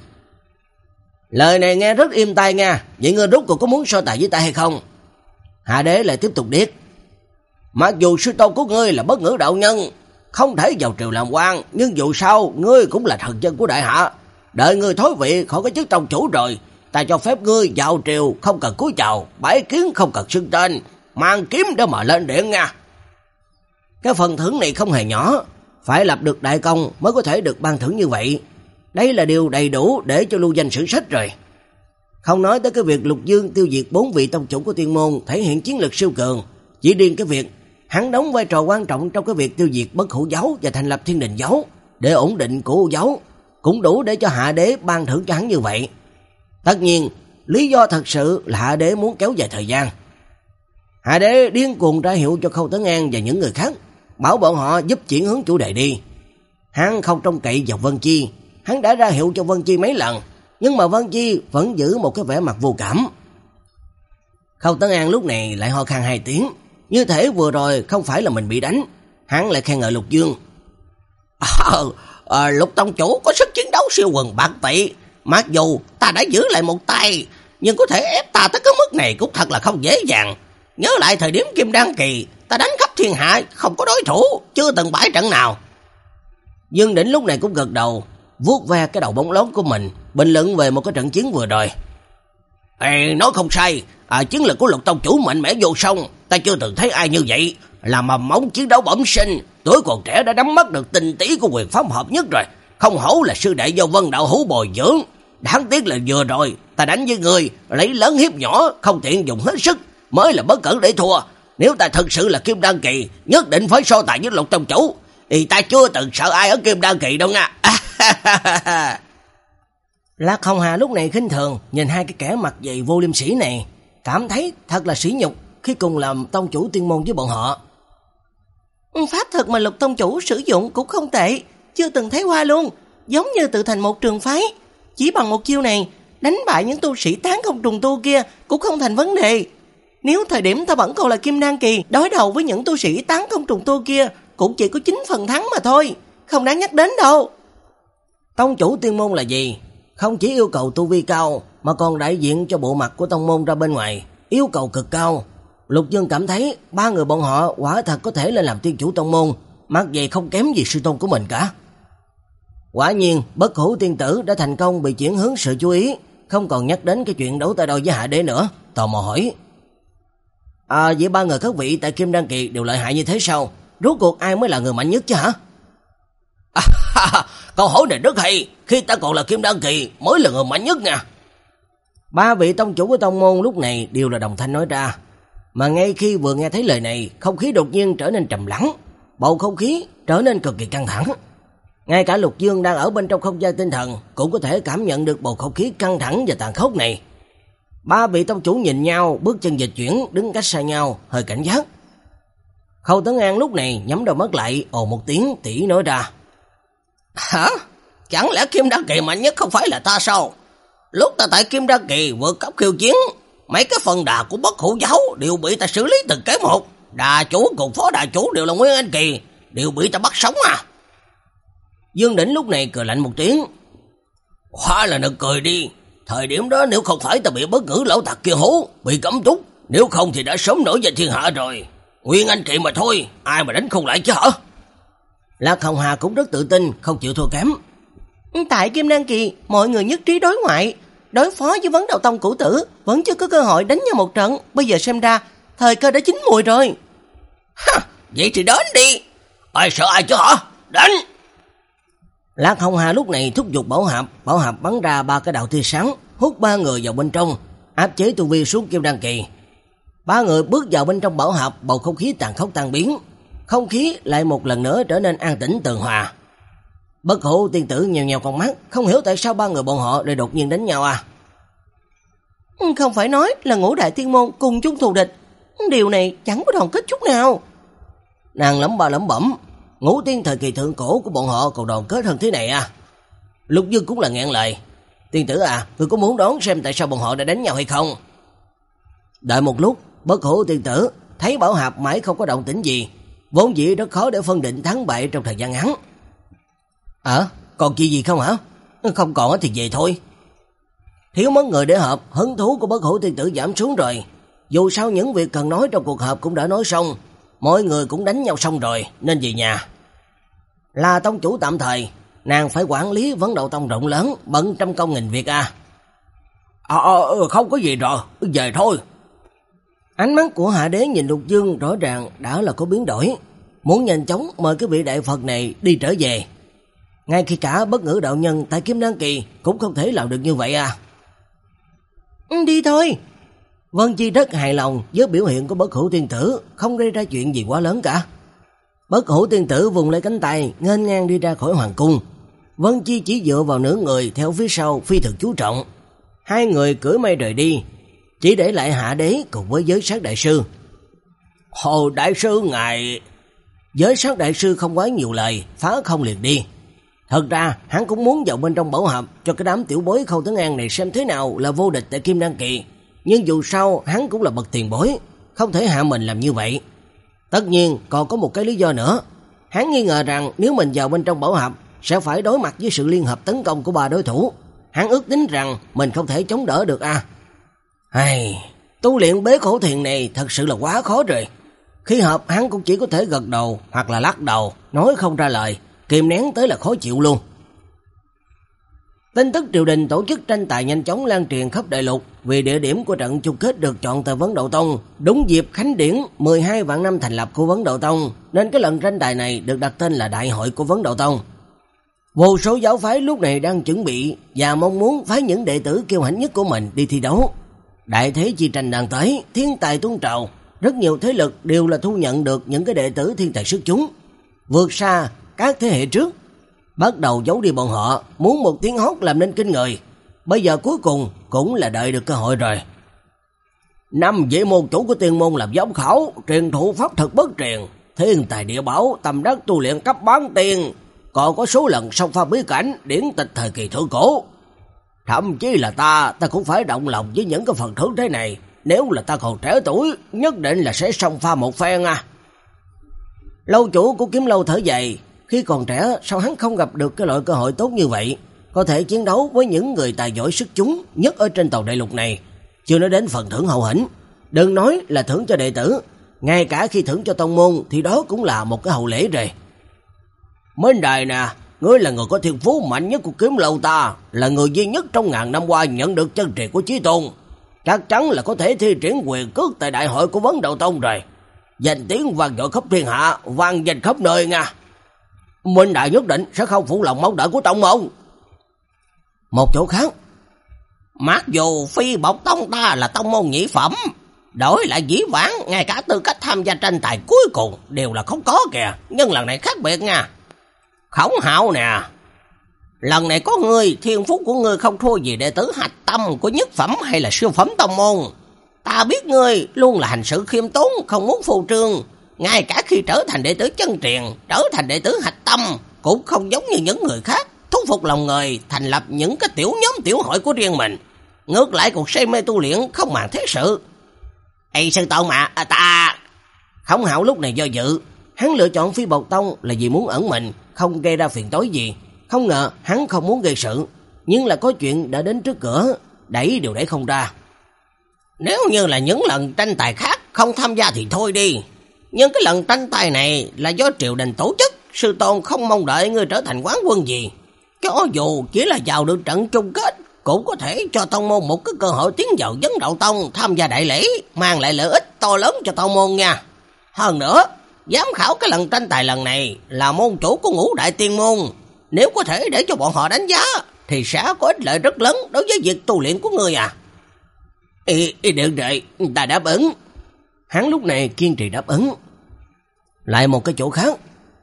Lời này nghe rất êm tai nha, vậy ngươi rốt cuộc có muốn so tài với ta hay không? Hạ đế lại tiếp tục điếc. Mặc dù sư tôn của ngươi là bất ngữ đạo nhân, không thể vào triều làm quan, nhưng dù sao ngươi cũng là thần dân của đại hạ. Đợi ngươi thối vị khỏi cái chức tông chủ rồi, ta cho phép ngươi vào triều không cần cúi chào, bái kiến không cần xưng tên, mang kiếm để mà lên điện nha. Cái phần thưởng này không hề nhỏ, phải lập được đại công mới có thể được ban thưởng như vậy. Đây là điều đầy đủ để cho lưu danh sử sách rồi. Không nói tới cái việc Lục Dương tiêu diệt bốn vị tông chủ của Tiên môn thể hiện chiến lực siêu cường, chỉ riêng cái việc hắn đóng vai trò quan trọng trong cái việc tiêu diệt Bất Hủ giáo và thành lập Thiên Đình giáo để ổn định Cửu Hữu giáo cũng đủ để cho Hạ đế ban thưởng cho hắn như vậy. Tất nhiên, lý do thật sự là Hạ đế muốn kéo dài thời gian. Hạ đế điên cuồng ra hiệu cho Khâu Tấn An và những người khác, bảo bọn họ giúp chuyển hướng chủ đề đi. Hắn không trông cậy vào Vân Chi, hắn đã ra hiệu cho Vân Chi mấy lần, nhưng mà Vân Chi vẫn giữ một cái vẻ mặt vô cảm. Khâu Tấn An lúc này lại ho khan hai tiếng, như thể vừa rồi không phải là mình bị đánh. Hắn lại khen ngợi Lục Dương. À, à, Lục tông chủ có sức chiến đấu siêu quần bạc tỷ, mặc dù ta đã giữ lại một tay, nhưng có thể ép ta tới cái mức này cũng thật là không dễ dàng. Nhớ lại thời điểm Kim Đan kỳ, ta đánh khắp thiên hạ không có đối thủ, chưa từng bại trận nào. Dương Đỉnh lúc này cũng gật đầu, vuốt ve cái đầu bóng lón của mình, bình luận về một cái trận chiến vừa rồi. Ê, nói không sai, à, chiến lực của Lục tông chủ mạnh mẽ vô song, ta chưa từng thấy ai như vậy, là mầm mống chiến đấu bẩm sinh, tuổi còn trẻ đã nắm bắt được tinh tí của quyền pháp hợp nhất rồi, không hổ là sư đệ do Vân đạo hữu bồi dưỡng. Đáng tiếc là vừa rồi ta đánh với người lấy lớn hiếp nhỏ, không tiện dùng hết sức, mới là bất cẩn để thua. Nếu ta thật sự là Kim Đan kỳ, nhất định phải so tài với Lục tông chủ, thì ta chưa từng sợ ai ở Kim Đan kỳ đâu nha. Lạc Hồng Hà lúc này khinh thường nhìn hai cái kẻ mặt dày vô liêm sỉ này, cảm thấy thật là sỉ nhục khi cùng làm tông chủ tiên môn với bọn họ. Pháp thuật mà Lục tông chủ sử dụng cũng không tệ, chưa từng thấy qua luôn, giống như tự thành một trường phái. Chỉ bằng một chiêu này, đánh bại những tu sĩ tán không trùng tu kia cũng không thành vấn đề. Nếu thời điểm ta vẫn còn là Kim Đan kỳ, đối đầu với những tu sĩ tán không trùng tu kia cũng chỉ có chín phần thắng mà thôi, không đáng nhắc đến đâu. Tông chủ tiên môn là gì? Không chỉ yêu cầu tu vi cao, mà còn đại diện cho bộ mặt của tông môn ra bên ngoài, yêu cầu cực cao. Lục Dương cảm thấy ba người bọn họ quả thật có thể lên làm tiên chủ tông môn, mặc vậy không kém gì sư tôn của mình cả. Quả nhiên, Bất Hủ tiên tử đã thành công bị chuyển hướng sự chú ý, không còn nhắc đến cái chuyện đấu tay đôi với Hạ đế nữa. Tò mò hỏi: À, vậy ba người các vị tại Kim Đan kỳ đều lợi hại như thế sao? Rốt cuộc ai mới là người mạnh nhất chứ hả? À, câu hỏi này rất hay, khi ta còn là Kim Đan kỳ mới là người mạnh nhất nha. Ba vị tông chủ của tông môn lúc này đều là đồng thanh nói ra. Mà ngay khi vừa nghe thấy lời này, không khí đột nhiên trở nên trầm lắng, bầu không khí trở nên cực kỳ căng thẳng. Ngay cả Lục Dương đang ở bên trong không gian tinh thần cũng có thể cảm nhận được bầu không khí căng thẳng và tàn khốc này. Ba vị tông chủ nhìn nhau, bước chân dịch chuyển, đứng cách xa nhau, hơi cảnh giác. Khâu Tấn An lúc này nhắm đầu mắt lại, ồ một tiếng tỉ nói ra: Hả? Chẳng lẽ Kim Đan kỳ mạnh nhất không phải là ta sao? Lúc ta tại Kim Đan kỳ vượt cấp khiêu chiến, mấy cái phần đà của Bất Hủ giáo đều bị ta xử lý từng cái một. Đà chủ cùng phó đà chủ đều là Nguyên Anh kỳ, đều bị ta bắt sống à. Dương Đỉnh lúc này cười lạnh một tiếng: Hóa là nực cười đi. Thời điểm đó nếu không phải ta bị bất ngữ lão tặc kia hố, bị cấm túc, nếu không thì đã sớm nổi danh thiên hạ rồi. Nguyên Anh kỳ mà thôi, ai mà đánh không lại chứ hả? Lạc Hồng Hà cũng rất tự tin, không chịu thua kém. Tại Kim Đan kỳ, mọi người nhất trí đối ngoại, đối phó với Vấn Đạo Tông cửu tử, vẫn chưa có cơ hội đánh nhau một trận. Bây giờ xem ra, thời cơ đã chín mùi rồi. Ha, vậy thì đến đi. Ai sợ ai chứ hả? Đánh! Lạc Hồng Hà lúc này thúc giục bảo hạp, bảo hạp bắn ra ba cái đạo tia sáng, hút ba người vào bên trong, áp chế tu vi xuống Kim Đan kỳ. Ba người bước vào bên trong bảo hạp, bầu không khí tàn khốc tan biến, không khí lại một lần nữa trở nên an tĩnh tường hòa. Bất Hủ tiên tử nhèo nhèo con mắt, không hiểu tại sao ba người bọn họ lại đột nhiên đánh nhau à. Không phải nói là ngũ đại tiên môn cùng chung thù địch, điều này chẳng có đoàn kết chút nào. Nàng lẩm bà lẩm bẩm, ngũ tiên thời kỳ thượng cổ của bọn họ còn đoàn kết hơn thế này à. Lục Dương cũng là nghẹn lời. Tiên tử à, ngươi có muốn đoán xem tại sao bọn họ đã đánh nhau hay không? Đợi một lúc, Bất Hủ tiên tử thấy Bảo Hạp mãi không có động tĩnh gì, vốn dĩ rất khó để phân định thắng bại trong thời gian ngắn. Ờ, còn chuyện gì không hả? Không còn thì về thôi. Thiếu mất người để họp, hứng thú của Bất Hủ tiên tử giảm xuống rồi. Dù sao những việc cần nói trong cuộc họp cũng đã nói xong, mọi người cũng đánh nhau xong rồi, nên về nhà. Là tông chủ tạm thời, nàng phải quản lý vấn Đậu Tông rộng lớn, bận trăm công nghìn việc à. Ờ, không có gì rồi, về thôi. Ánh mắt của Hạ Đế nhìn Lục Dương rõ ràng đã là có biến đổi, muốn nhanh chóng mời cái vị đại Phật này đi trở về. Ngay khi cả Bất Ngữ đạo nhân tại Kim Đan kỳ cũng không thể làm được như vậy à. Đi thôi. Vân Chi rất hài lòng với biểu hiện của Bất Hủ tiên tử, không gây ra chuyện gì quá lớn cả. Bất Hủ tiên tử vùng lấy cánh tay, nghênh ngang đi ra khỏi hoàng cung. Vân Chi chỉ dựa vào nửa người theo phía sau phi thường chú trọng. Hai người cưỡi mây rời đi, chỉ để lại Hạ Đế cùng với Giới Sát đại sư. Hồ đại sư ngài... Giới Sát đại sư không quá nhiều lời, phá không liền đi. Thật ra hắn cũng muốn vào bên trong Bảo Hạp cho cái đám tiểu bối Khâu Tấn An này xem thế nào là vô địch tại Kim Đan kỳ. Nhưng dù sao hắn cũng là bậc tiền bối, không thể hạ mình làm như vậy. Tất nhiên còn có một cái lý do nữa. Hắn nghi ngờ rằng nếu mình vào bên trong Bảo Hạp sẽ phải đối mặt với sự liên hợp tấn công của ba đối thủ. Hắn ước tính rằng mình không thể chống đỡ được à. Hay, tu luyện bế khổ thiền này thật sự là quá khó rồi. Khi họp hắn cũng chỉ có thể gật đầu hoặc là lắc đầu, nói không ra lời, kìm nén tới là khó chịu luôn. Tin tức triều đình tổ chức tranh tài nhanh chóng lan truyền khắp đại lục, vì địa điểm của trận chung kết được chọn tại Vấn Đậu Tông, đúng dịp khánh điển mười hai vạn năm thành lập của Vấn Đậu Tông, nên cái lần tranh tài này được đặt tên là Đại hội của Vấn Đậu Tông. Vô số giáo phái lúc này đang chuẩn bị và mong muốn phái những đệ tử kiêu hãnh nhất của mình đi thi đấu. Đại thế chi tranh đang tới, thiên tài tuôn trào, rất nhiều thế lực đều là thu nhận được những cái đệ tử thiên tài xuất chúng, vượt xa các thế hệ trước. Bắt đầu giấu đi bọn họ, muốn một tiếng hót làm nên kinh người. Bây giờ cuối cùng cũng là đợi được cơ hội rồi. Năm vị môn chủ của tiên môn làm giám khảo, truyền thụ pháp thực bất truyền, thiên tài địa bảo, tầm đắc tu luyện cấp bán tiên, còn có số lần song pha bí cảnh, điển tịch thời kỳ thượng cổ. Thậm chí là ta, ta cũng phải động lòng với những cái phần thưởng thế này. Nếu là ta còn trẻ tuổi, nhất định là sẽ song pha một phen à. Lâu chủ của Kiếm Lâu thở dài, khi còn trẻ sao hắn không gặp được cái loại cơ hội tốt như vậy, có thể chiến đấu với những người tài giỏi xuất chúng nhất ở trên tàu đại lục này. Chưa nói đến phần thưởng hậu hĩnh, đừng nói là thưởng cho đệ tử, ngay cả khi thưởng cho tông môn thì đó cũng là một cái hậu lễ rồi. Minh Đài nè, ngươi là người có thiên phú mạnh nhất của Kiếm Lâu ta, là người duy nhất trong ngàn năm qua nhận được chân truyền của Chí Tôn, chắc chắn là có thể thi triển quyền cước tại đại hội của Vấn Đậu Tông rồi. Danh tiếng vang dội khắp thiên hạ, vang danh khắp nơi nha. Minh Đại nhất định sẽ không phụ lòng mong đợi của tông môn. Một chỗ khác, mặc dù Phi Bộc Tông ta là tông môn nhị phẩm, đổi lại dĩ vãng ngay cả tư cách tham gia tranh tài cuối cùng đều là không có kìa, nhưng lần này khác biệt nha. Khổng Hạo nè, lần này có ngươi, thiên phú của ngươi không thua gì đệ tử hạch tâm của nhất phẩm hay là siêu phẩm tông môn. Ta biết ngươi luôn là hành sự khiêm tốn, không muốn phô trương, ngay cả khi trở thành đệ tử chân truyền, trở thành đệ tử hạch tâm, cũng không giống như những người khác, thuyết phục lòng người, thành lập những cái tiểu nhóm tiểu hội của riêng mình. Ngược lại còn say mê tu luyện, không màng thế sự. Ê sư tôn mà, à, ta... Khổng Hạo lúc này do dự, hắn lựa chọn Phi Bộc Tông là vì muốn ẩn mình, không gây ra phiền toái gì. Không ngờ hắn không muốn gây sự, nhưng là có chuyện đã đến trước cửa, đẩy đều đẩy không ra. Nếu như là những lần tranh tài khác không tham gia thì thôi đi, nhưng cái lần tranh tài này là do triều đình tổ chức, sư tôn không mong đợi ngươi trở thành quán quân gì. Cho dù chỉ là vào được trận chung kết, cũng có thể cho tông môn một cái cơ hội tiến vào Vấn Đậu Tông tham gia đại lễ, mang lại lợi ích to lớn cho tông môn nha. Hơn nữa, giám khảo cái lần tranh tài lần này là môn chủ của Ngũ Đại Tiên Môn, nếu có thể để cho bọn họ đánh giá thì sẽ có ích lợi rất lớn đối với việc tu luyện của ngươi à. Ý, ý được rồi, ta đáp ứng. Hắn lúc này kiên trì đáp ứng. Lại một cái chỗ khác.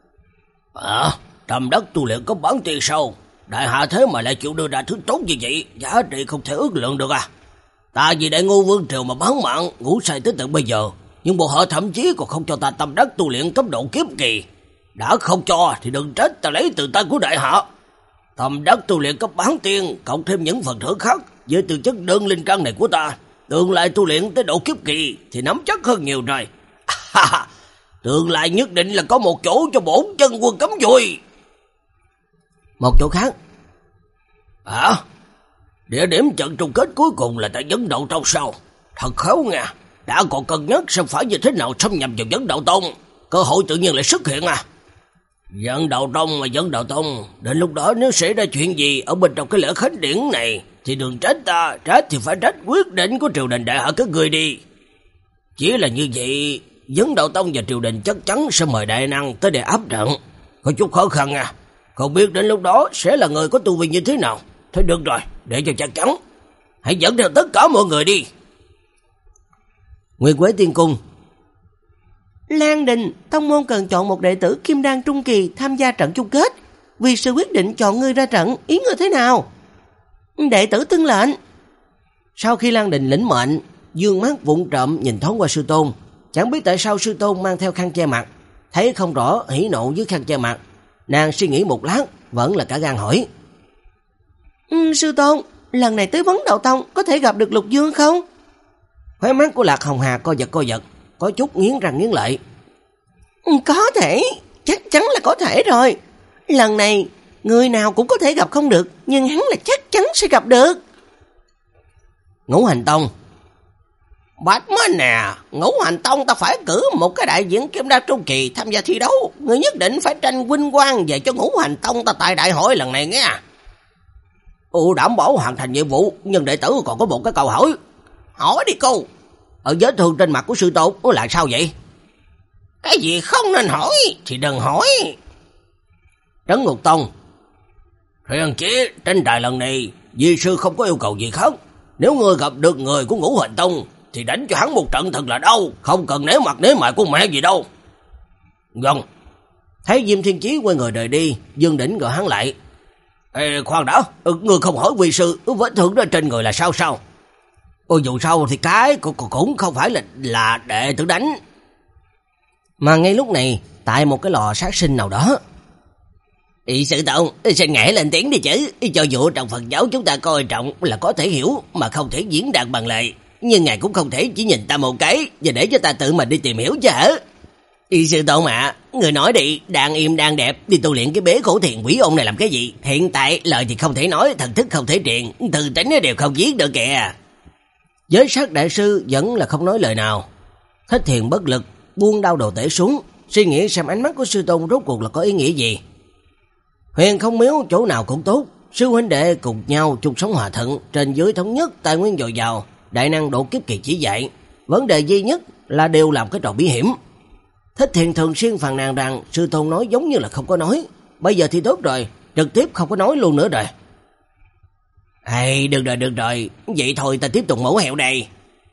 À, trầm đất tu luyện có bản tiền sâu, đại hạ thế mà lại chịu đưa ra thứ tốt như vậy, giá trị không thể ước lượng được à. Ta vì đại Ngô Vương Triều mà bán mạng, ngủ say tới tận bây giờ, nhưng bọn họ thậm chí còn không cho ta tâm đất tu luyện cấp độ kiếp kỳ. Đã không cho thì đừng trách ta lấy từ tay của đại hạ. Tầm đất tu luyện cấp bán tiên, cộng thêm những phần thưởng khác với tư chất đơn linh căn này của ta, tương lai tu luyện tới độ kiếp kỳ thì nắm chắc hơn nhiều rồi. Tương lai nhất định là có một chỗ cho bổn chân quân cấm vui. Một chỗ khác. À, địa điểm trận chung kết cuối cùng là tại Vấn Đạo Tông sao? Thật khéo nha, đã còn cân nhắc sẽ phải như thế nào xâm nhập vào Vấn Đạo Tông, cơ hội tự nhiên lại xuất hiện à. Vấn Đạo Tông mà Vấn Đạo Tông, đến lúc đó nếu xảy ra chuyện gì ở bên trong cái lễ khánh điển này thì đừng trách ta, trách thì phải trách quyết định của triều đình đại hạ các người đi. Chỉ là như vậy, Vấn Đạo Tông và triều đình chắc chắn sẽ mời đại năng tới để áp trận, có chút khó khăn à. Không biết đến lúc đó sẽ là người có tu vi như thế nào. Thôi được rồi, để cho chắc chắn, hãy dẫn theo tất cả mọi người đi. Nguyệt Quế Tiên Cung. Lan Đình, tông môn cần chọn một đệ tử kim đan trung kỳ tham gia trận chung kết. Vì sư quyết định chọn ngươi ra trận, ý ngươi thế nào? Đệ tử tuân lệnh. Sau khi Lan Đình lĩnh mệnh, dương mắt vụng trộm nhìn thoáng qua sư tôn. Chẳng biết tại sao sư tôn mang theo khăn che mặt, thấy không rõ hỉ nộ dưới khăn che mặt. Nàng suy nghĩ một lát, vẫn là cả gan hỏi. Ừ, sư tôn, lần này tới Vấn Đạo Tông có thể gặp được Lục Dương không? Khóe mắt của Lạc Hồng Hà co giật co giật, có chút nghiến răng nghiến lợi. Ừ, có thể, chắc chắn là có thể rồi. Lần này, người nào cũng có thể gặp không được, nhưng hắn là chắc chắn sẽ gặp được. Ngũ Hành Tông. Bạch mới nè, Ngũ Hành Tông ta phải cử một cái đại diện kim đan trung kỳ tham gia thi đấu. Người nhất định phải tranh vinh quang về cho Ngũ Hành Tông ta tại đại hội lần này nghe. Ồ, đảm bảo hoàn thành nhiệm vụ, nhưng đệ tử còn có một cái câu hỏi. Hỏi đi cô. Ở vết thương trên mặt của sư tôn là sao vậy? Cái gì không nên hỏi thì đừng hỏi. Trấn Ngục Tông. Huyền chí, trên đài lần này di sư không có yêu cầu gì khác. Nếu ngươi gặp được người của Ngũ Hành Tông thì đánh cho hắn một trận thật là đau, không cần nể mặt nể mại của mẹ gì đâu. Vâng. Thấy Diêm Thiên Chí quay người rời đi, Dương Đỉnh gọi hắn lại. Ê, khoan đã, ngươi không hỏi quy sư vết thương đó trên người là sao sao? Ôi dù sao thì cái cũng, cũng không phải là là đệ tử đánh. Mà ngay lúc này, tại một cái lò sát sinh nào đó. Ý sư tôn, xin ngại lên tiếng đi chứ, cho dù trong Phật giáo chúng ta coi trọng là có thể hiểu mà không thể diễn đạt bằng lời. Nhưng ngài cũng không thể chỉ nhìn ta một cái và để cho ta tự mình đi tìm hiểu chứ hả? Ý sư tôn ạ, người nói đi, đang im đang đẹp, đi tu luyện cái bế khổ thiền quỷ ôn này làm cái gì? Hiện tại lời thì không thể nói, thần thức không thể truyền, từ tránh đều không viết được kìa. Giới sát đại sư vẫn là không nói lời nào. Thích Thiền bất lực, buông đau đồ tể xuống, suy nghĩ xem ánh mắt của sư tôn rốt cuộc là có ý nghĩa gì. Huyền Không Miếu chỗ nào cũng tốt, sư huynh đệ cùng nhau chung sống hòa thuận, trên dưới thống nhất, tài nguyên dồi dào, đại năng độ kiếp kỳ chỉ dạy. Vấn đề duy nhất là đều làm cái trò bí hiểm. Thích Thiền thường xuyên phàn nàn rằng sư tôn nói giống như là không có nói, bây giờ thì tốt rồi, trực tiếp không có nói luôn nữa rồi. Hay, được rồi, được rồi, vậy thôi ta tiếp tục mổ heo đây.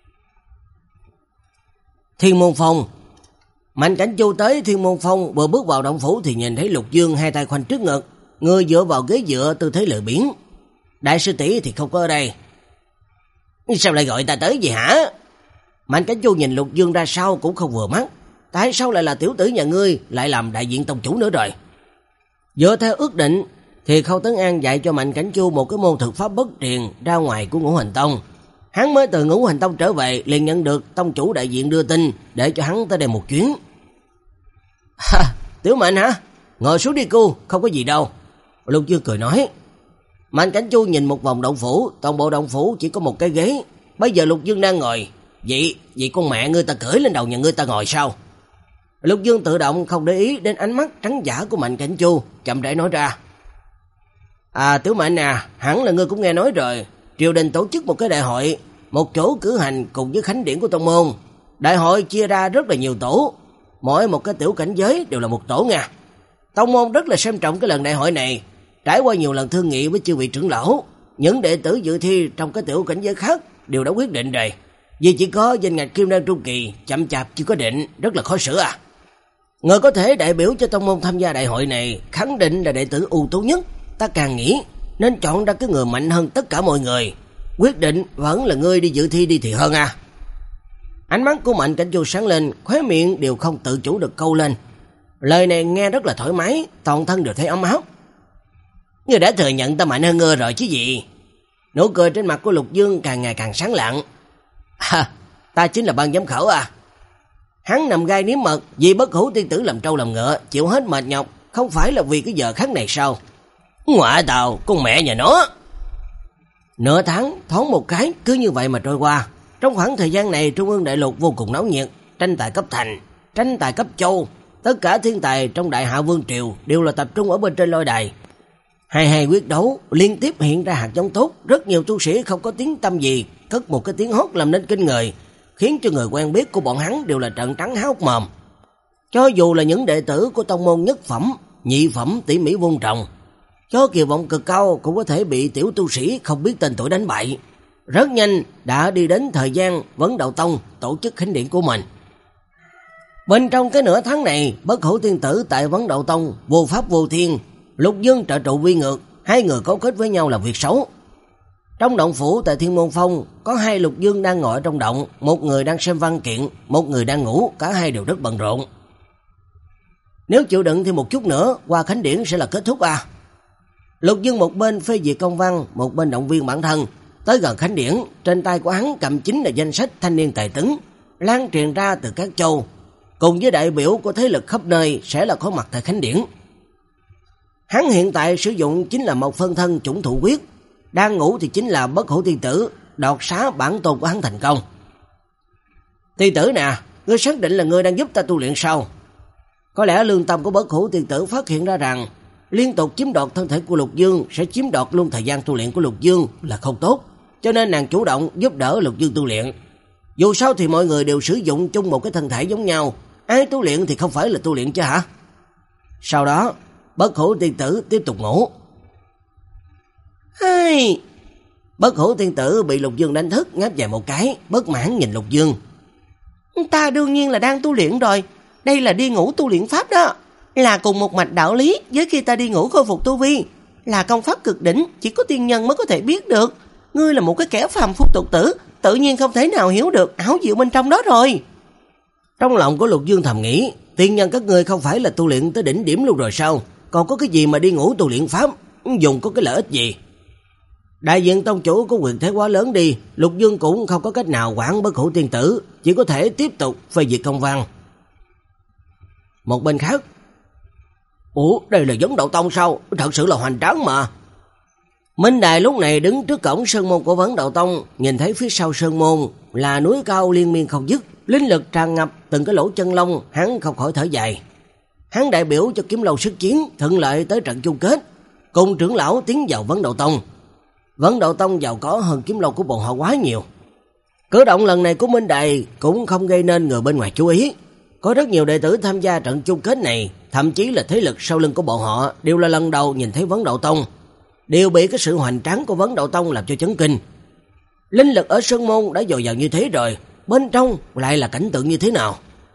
Thiên Môn Phong. Mạnh Cảnh Chu tới Thiên Môn Phong, vừa bước vào động phủ thì nhìn thấy Lục Dương hai tay khoanh trước ngực, người dựa vào ghế dựa tư thế lười biếng. Đại sư tỷ thì không có ở đây. Sao lại gọi ta tới vậy hả? Mạnh Cảnh Chu nhìn Lục Dương ra sao cũng không vừa mắt. Tại sao lại là tiểu tử nhà ngươi, lại làm đại diện tông chủ nữa rồi? Dựa theo ước định thì Khâu Tấn An dạy cho Mạnh Cảnh Chu một cái môn thực pháp bất truyền ra ngoài của Ngũ Hành Tông. Hắn mới từ Ngũ Hành Tông trở về liền nhận được tông chủ đại diện đưa tin để cho hắn tới đây một chuyến. Ha, Tiểu Mạnh hả? Ngồi xuống đi cô, không có gì đâu. Lục Dương cười nói. Mạnh Cảnh Chu nhìn một vòng động phủ, toàn bộ động phủ chỉ có một cái ghế. Bây giờ Lục Dương đang ngồi. Vậy, vậy con mẹ ngươi ta cưỡi lên đầu nhà ngươi ta ngồi sao? Lục Dương tự động không để ý đến ánh mắt trắng dã của Mạnh Cảnh Chu, chậm rãi nói ra. À Tiểu Mạnh à, hẳn là ngươi cũng nghe nói rồi. Triều đình tổ chức một cái đại hội, một chỗ cử hành cùng với khánh điển của tông môn. Đại hội chia ra rất là nhiều tổ, mỗi một cái tiểu cảnh giới đều là một tổ nha. Tông môn rất là xem trọng cái lần đại hội này, trải qua nhiều lần thương nghị với chư vị trưởng lão, những đệ tử dự thi trong cái tiểu cảnh giới khác đều đã quyết định rồi. Vì chỉ có danh ngạch kim đan trung kỳ chậm chạp chưa có định, rất là khó xử à. Người có thể đại biểu cho tông môn tham gia đại hội này khẳng định là đệ tử ưu tú nhất. Ta càng nghĩ nên chọn ra cái người mạnh hơn tất cả mọi người. Quyết định vẫn là ngươi đi dự thi đi thì hơn à. Ánh mắt của Mạnh Cảnh Chu sáng lên, khóe miệng đều không tự chủ được câu lên. Lời này nghe rất là thoải mái, toàn thân đều thấy ấm áp. Ngươi đã thừa nhận ta mạnh hơn ngươi rồi chứ gì. Nụ cười trên mặt của Lục Dương càng ngày càng sáng lạng. À, ta chính là ban giám khảo à. Hắn nằm gai niếm mật vì Bất Hủ tiên tử làm trâu làm ngựa, chịu hết mệt nhọc, không phải là vì cái giờ khắc này sao? Ngoại tào, con mẹ nhà nó. Nửa tháng thoáng một cái cứ như vậy mà trôi qua. Trong khoảng thời gian này Trung ương đại lục vô cùng náo nhiệt, tranh tài cấp thành, tranh tài cấp châu, tất cả thiên tài trong Đại Hạ Vương triều đều là tập trung ở bên trên lôi đài. Hai hai quyết đấu liên tiếp hiện ra hạt giống tốt, rất nhiều tu sĩ không có tiếng tăm gì, cất một cái tiếng hót làm nên kinh người, khiến cho người quen biết của bọn hắn đều là trợn trắng há hốc mồm. Cho dù là những đệ tử của tông môn nhất phẩm, nhị phẩm tỉ mỉ vun trồng, cho kỳ vọng cực cao cũng có thể bị tiểu tu sĩ không biết tên tuổi đánh bại. Rất nhanh đã đi đến thời gian Vấn Đạo Tông tổ chức khánh điện của mình. Bên trong cái nửa tháng này, Bất Hủ tiên tử tại Vấn Đạo Tông vô pháp vô thiên, Lục Dương trợ trụ vi ngược, hai người cấu kết với nhau là việc xấu. Trong động phủ tại Thiên Môn Phong có hai Lục Dương đang ngồi trong động, một người đang xem văn kiện, một người đang ngủ, cả hai đều rất bận rộn. Nếu chịu đựng thì một chút nữa qua khánh điển sẽ là kết thúc à. Lục Dương một bên phê duyệt công văn, một bên động viên bản thân. Tới gần khánh điển, trên tay của hắn cầm chính là danh sách thanh niên tài tấn, lan truyền ra từ các châu, cùng với đại biểu của thế lực khắp nơi sẽ là có mặt tại khánh điển. Hắn hiện tại sử dụng chính là một phân thân chủng thụ quyết, đang ngủ thì chính là Bất Hủ tiên tử, đoạt xá bản tôn của hắn thành công. Tiên tử nè, ngươi xác định là ngươi đang giúp ta tu luyện sao? Có lẽ lương tâm của Bất Hủ tiên tử phát hiện ra rằng liên tục chiếm đoạt thân thể của Lục Dương sẽ chiếm đoạt luôn thời gian tu luyện của Lục Dương là không tốt, cho nên nàng chủ động giúp đỡ Lục Dương tu luyện. Dù sao thì mọi người đều sử dụng chung một cái thân thể giống nhau, ai tu luyện thì không phải là tu luyện chứ hả? Sau đó, Bất Hủ tiên tử tiếp tục ngủ. Hey! Bất Hủ tiên tử bị Lục Dương đánh thức, ngáp dài một cái, bất mãn nhìn Lục Dương. Ta đương nhiên là đang tu luyện rồi, đây là đi ngủ tu luyện pháp đó, là cùng một mạch đạo lý với khi ta đi ngủ khôi phục tu vi, là công pháp cực đỉnh, chỉ có tiên nhân mới có thể biết được. Ngươi là một cái kẻ phàm phu tục tử, tự nhiên không thể nào hiểu được ảo diệu bên trong đó rồi. Trong lòng của Lục Dương thầm nghĩ, tiên nhân các ngươi không phải là tu luyện tới đỉnh điểm luôn rồi sao? Còn có cái gì mà đi ngủ tu luyện pháp, dùng có cái lợi ích gì? Đại diện tông chủ có quyền thế quá lớn đi, Lục Dương cũng không có cách nào quản Bất Hủ tiên tử, chỉ có thể tiếp tục phê duyệt công văn. Một bên khác, ủa, đây là Vấn Đạo Tông sao? Thật sự là hoành tráng mà. Minh Đài lúc này đứng trước cổng sơn môn của Vấn Đạo Tông, nhìn thấy phía sau sơn môn là núi cao liên miên không dứt, linh lực tràn ngập từng cái lỗ chân lông, hắn không khỏi thở dài. Hắn đại biểu cho Kiếm Lâu sức chiến, thuận lợi tới trận chung kết, cùng trưởng lão tiến vào Vấn Đạo Tông. Vấn Đạo Tông giàu có hơn Kiếm Lâu của bọn họ quá nhiều. Cử động lần này của Minh Đài cũng không gây nên người bên ngoài chú ý. Có rất nhiều đệ tử tham gia trận chung kết này, thậm chí là thế lực sau lưng của bọn họ đều là lần đầu nhìn thấy Vấn Đạo Tông, đều bị cái sự hoành tráng của Vấn Đạo Tông làm cho chấn kinh. Linh lực ở sơn môn đã dồi dào như thế rồi, bên trong lại là cảnh tượng như thế nào?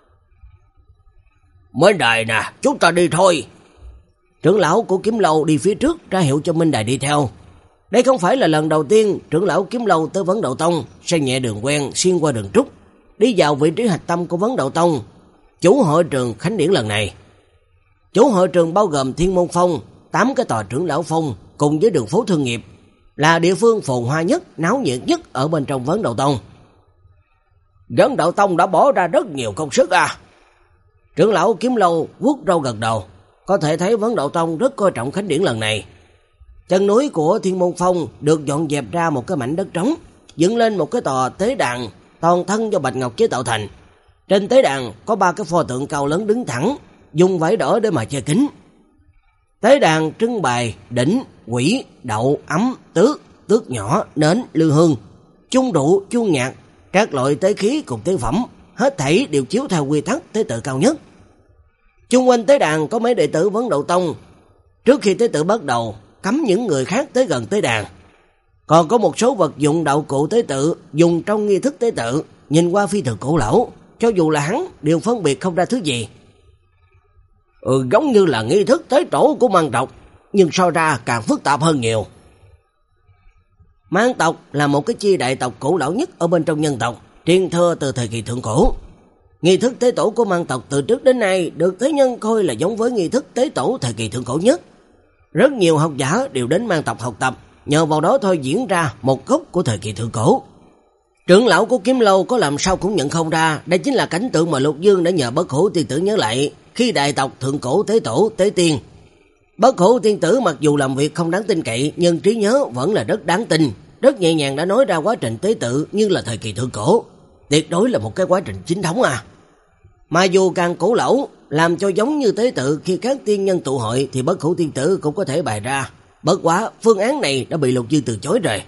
Minh Đài nè, chúng ta đi thôi. Trưởng lão của Kiếm Lâu đi phía trước ra hiệu cho Minh Đài đi theo. Đây không phải là lần đầu tiên trưởng lão Kiếm Lâu tới Vấn Đạo Tông, xe nhẹ đường quen xuyên qua đường trúc, đi vào vị trí hạch tâm của Vấn Đạo Tông, chủ hội trường khánh điển lần này. Chủ hội trường bao gồm Thiên Môn Phong, tám cái tòa trưởng lão phong cùng với đường phố thương nghiệp, là địa phương phồn hoa nhất, náo nhiệt nhất ở bên trong Vấn Đạo Tông. Vấn Đạo Tông đã bỏ ra rất nhiều công sức à. Trưởng lão Kiếm Lâu vuốt râu gật đầu, có thể thấy Vấn Đạo Tông rất coi trọng khánh điển lần này. Chân núi của Thiên Môn Phong được dọn dẹp ra một cái mảnh đất trống, dựng lên một cái tòa tế đàn toàn thân do bạch ngọc chế tạo thành. Trên tế đàn có ba cái pho tượng cao lớn đứng thẳng, dùng vải đỏ để mà che kín. Tế đàn trưng bày đỉnh, quỷ, đậu, ấm, tước, tước nhỏ, nến, lư hương, chung rượu, chuông nhạc, các loại tế khí cùng tế phẩm, hết thảy đều chiếu theo quy tắc tế tự cao nhất. Chung quanh tế đàn có mấy đệ tử Vấn Đạo Tông. Trước khi tế tự bắt đầu, cấm những người khác tới gần tế đàn. Còn có một số vật dụng đạo cụ tế tự dùng trong nghi thức tế tự, nhìn qua phi thường cổ lão, cho dù là hắn đều phân biệt không ra thứ gì. Ừ, giống như là nghi thức tế tổ của Man tộc, nhưng so ra càng phức tạp hơn nhiều. Man tộc là một cái chi đại tộc cổ lão nhất ở bên trong nhân tộc, truyền thừa từ thời kỳ thượng cổ. Nghi thức tế tổ của Man tộc từ trước đến nay được thế nhân coi là giống với nghi thức tế tổ thời kỳ thượng cổ nhất. Rất nhiều học giả đều đến mang tộc học tập, nhờ vào đó thôi diễn ra một góc của thời kỳ thượng cổ. Trưởng lão của Kiếm Lâu có làm sao cũng nhận không ra, đây chính là cảnh tượng mà Lục Dương đã nhờ Bất Hủ tiên tử nhớ lại khi đại tộc thượng cổ tế tổ tế tiên. Bất Hủ tiên tử mặc dù làm việc không đáng tin cậy, nhưng trí nhớ vẫn là rất đáng tin, rất nhẹ nhàng đã nói ra quá trình tế tự như là thời kỳ thượng cổ, tuyệt đối là một cái quá trình chính thống à. Mà dù càng cổ lão, làm cho giống như tế tự khi các tiên nhân tụ hội thì Bất Hủ tiên tử cũng có thể bày ra. Bất quá phương án này đã bị Lục Dương từ chối rồi.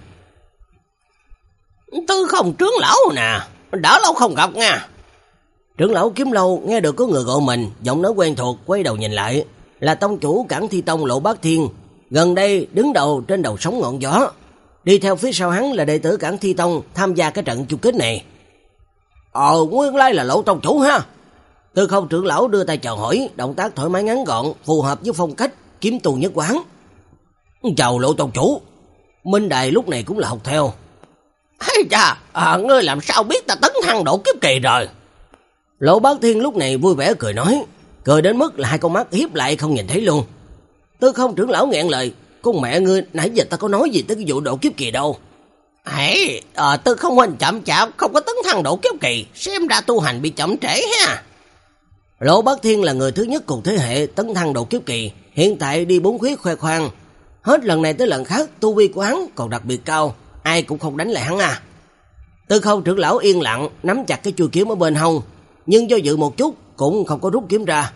Tư Không trưởng lão nè, đã lâu không gặp nha. Trưởng lão Kiếm Lâu nghe được có người gọi mình, giọng nói quen thuộc, quay đầu nhìn lại, là tông chủ Cản Thi Tông Lộ Bác Thiên, gần đây đứng đầu trên đầu sóng ngọn gió. Đi theo phía sau hắn là đệ tử Cản Thi Tông tham gia cái trận chung kết này. Ờ, nguyên lai là Lộ tông chủ ha. Tư Không trưởng lão đưa tay chào hỏi, động tác thoải mái ngắn gọn, phù hợp với phong cách kiếm tu nhất quán. Chào Lộ tông chủ. Minh Đài lúc này cũng là học theo. Hay chà, à, ngươi làm sao biết ta tấn thăng độ kiếp kỳ rồi? Lộ Bác Thiên lúc này vui vẻ cười nói, cười đến mức là hai con mắt hiếp lại không nhìn thấy luôn. Tư Không trưởng lão nghẹn lời, con mẹ ngươi, nãy giờ ta có nói gì tới cái vụ độ kiếp kỳ đâu. Hãy, à, Tư Không huynh chậm chạp, không có tấn thăng độ kiếp kỳ, xem ra tu hành bị chậm trễ ha. Lộ Bác Thiên là người thứ nhất cùng thế hệ tấn thăng độ kiếp kỳ, hiện tại đi bốn khuyết khoe khoang. Hết lần này tới lần khác, tu vi của hắn còn đặc biệt cao, ai cũng không đánh lại hắn à. Tư Không trưởng lão yên lặng, nắm chặt cái chuôi kiếm ở bên hông, nhưng do dự một chút cũng không có rút kiếm ra.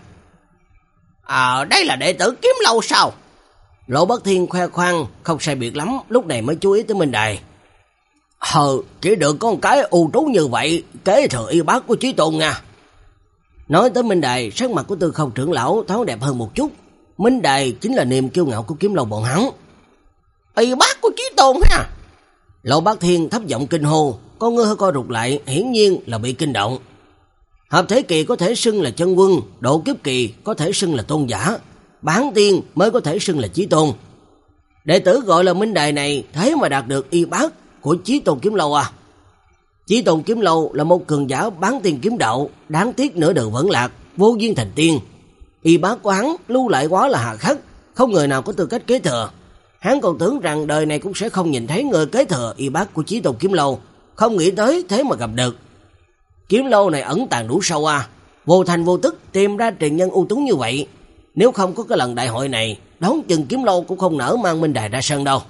À, đây là đệ tử Kiếm Lâu sao? Lộ Bác Thiên khoe khoang, không sai biệt lắm, lúc này mới chú ý tới Minh Đài. Hờ, chỉ được có một cái ưu tú như vậy, kế thừa y bác của Chí Tôn nha. Nói tới Minh Đài, sắc mặt của Tư Không trưởng lão thoáng đẹp hơn một chút. Minh Đài chính là niềm kiêu ngạo của Kiếm Lâu bọn hắn. Y bác của Chí Tôn ha. Lộ Bác Thiên thấp giọng kinh hô, con ngươi hơi co rụt lại, hiển nhiên là bị kinh động. Hợp thể kỳ có thể xưng là chân quân, độ kiếp kỳ có thể xưng là tôn giả, bán tiên mới có thể xưng là Chí Tôn. Đệ tử gọi là Minh Đài này thế mà đạt được y bác của Chí Tôn Kiếm Lâu à. Chí Tôn Kiếm Lâu là một cường giả bán tiên kiếm đạo, đáng tiếc nửa đường vẫn lạc, vô duyên thành tiên. Y bác của hắn lưu lại quá là hà khắc, không người nào có tư cách kế thừa. Hắn còn tưởng rằng đời này cũng sẽ không nhìn thấy người kế thừa y bác của Chí Tôn Kiếm Lâu, không nghĩ tới thế mà gặp được. Kiếm Lâu này ẩn tàng đủ sâu à, vô thành vô tức tìm ra truyền nhân ưu tú như vậy. Nếu không có cái lần đại hội này, đón chừng Kiếm Lâu cũng không nỡ mang Minh Đài ra sân đâu.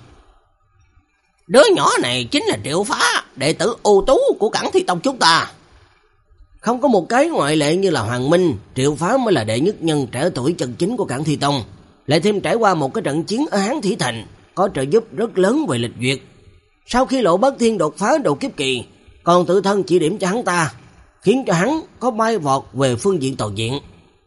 Đứa nhỏ này chính là Triệu Phá, đệ tử ưu tú của Cản Thi Tông chúng ta. Không có một cái ngoại lệ như là Hoàng Minh, Triệu Phá mới là đệ nhất nhân trẻ tuổi chân chính của Cản Thi Tông. Lại thêm trải qua một cái trận chiến ở Hán Thủy Thành, có trợ giúp rất lớn về lịch duyệt. Sau khi Lộ Bác Thiên đột phá độ kiếp kỳ, còn tự thân chỉ điểm cho hắn ta, khiến cho hắn có bay vọt về phương diện toàn diện.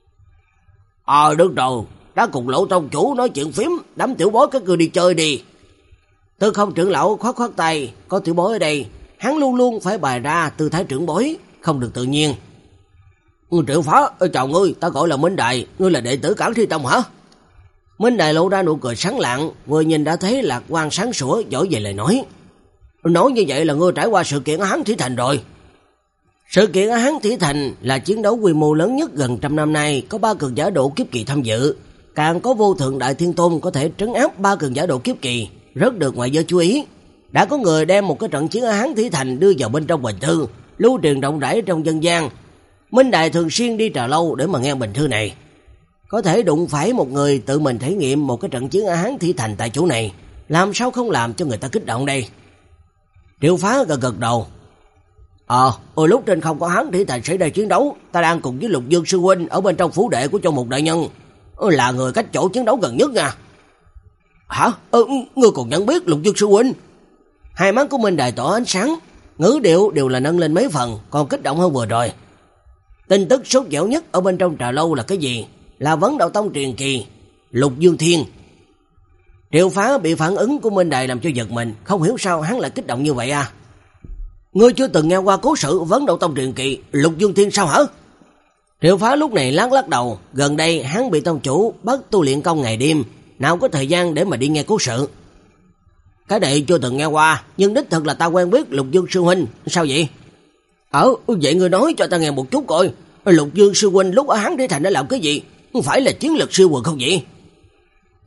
Ờ à, được rồi, đã cùng Lộ tông chủ nói chuyện phím, đám tiểu bối các người đi chơi đi. Tư Không trưởng lão khoát khoát tay, có tiểu bối ở đây, hắn luôn luôn phải bày ra tư thái trưởng bối, không được tự nhiên. Triệu Phá, chào ngươi, ta gọi là Minh Đài, ngươi là đệ tử Cản Thi Tông hả? Minh Đài lộ ra nụ cười sáng lạng, vừa nhìn đã thấy lạc quan sáng sủa, giỏi về lời nói. Nói như vậy là ngươi trải qua sự kiện ở Hán Thủy Thành rồi. Sự kiện ở Hán Thủy Thành là chiến đấu quy mô lớn nhất gần trăm năm nay, có ba cường giả độ kiếp kỳ tham dự, càng có vô thượng đại thiên tôn có thể trấn áp ba cường giả độ kiếp kỳ, rất được ngoại giới chú ý. Đã có người đem một cái trận chiến ở Hán Thủy Thành đưa vào bên trong bình thư, lưu truyền rộng rãi trong dân gian. Minh Đài thường xuyên đi trà lâu để mà nghe bình thư này. Có thể đụng phải một người tự mình thể nghiệm một cái trận chiến ở Hán Thủy Thành tại chỗ này, làm sao không làm cho người ta kích động đây? Triệu Phá gật gật đầu. Ờ, ở lúc trên không có Hán Thủy Thành xảy ra chiến đấu, ta đang cùng với Lục Dương sư huynh ở bên trong phủ đệ của Châu Mục đại nhân, là người cách chỗ chiến đấu gần nhất nha. Hả? Ừ, ngươi còn nhận biết Lục Dương sư huynh? Hai mắt của Minh Đài tỏ ánh sáng, ngữ điệu đều là nâng lên mấy phần, còn kích động hơn vừa rồi. Tin tức sốt dẻo nhất ở bên trong trà lâu là cái gì? Là Vấn Đạo Tông truyền kỳ, Lục Dương Thiên. Triệu Phá bị phản ứng của Minh Đài làm cho giật mình, không hiểu sao hắn lại kích động như vậy à. Ngươi chưa từng nghe qua cố sự Vấn Đạo Tông truyền kỳ, Lục Dương Thiên sao hả? Triệu Phá lúc này lắc lắc đầu, gần đây hắn bị tông chủ bắt tu luyện công ngày đêm, nào có thời gian để mà đi nghe cố sự. Cái này chưa từng nghe qua, nhưng đích thực là ta quen biết Lục Dương sư huynh, sao vậy? Ờ, vậy ngươi nói cho ta nghe một chút coi, Lục Dương sư huynh lúc ở Hán Thủy Thành đã làm cái gì? Không phải là chiến lực siêu quần không vậy?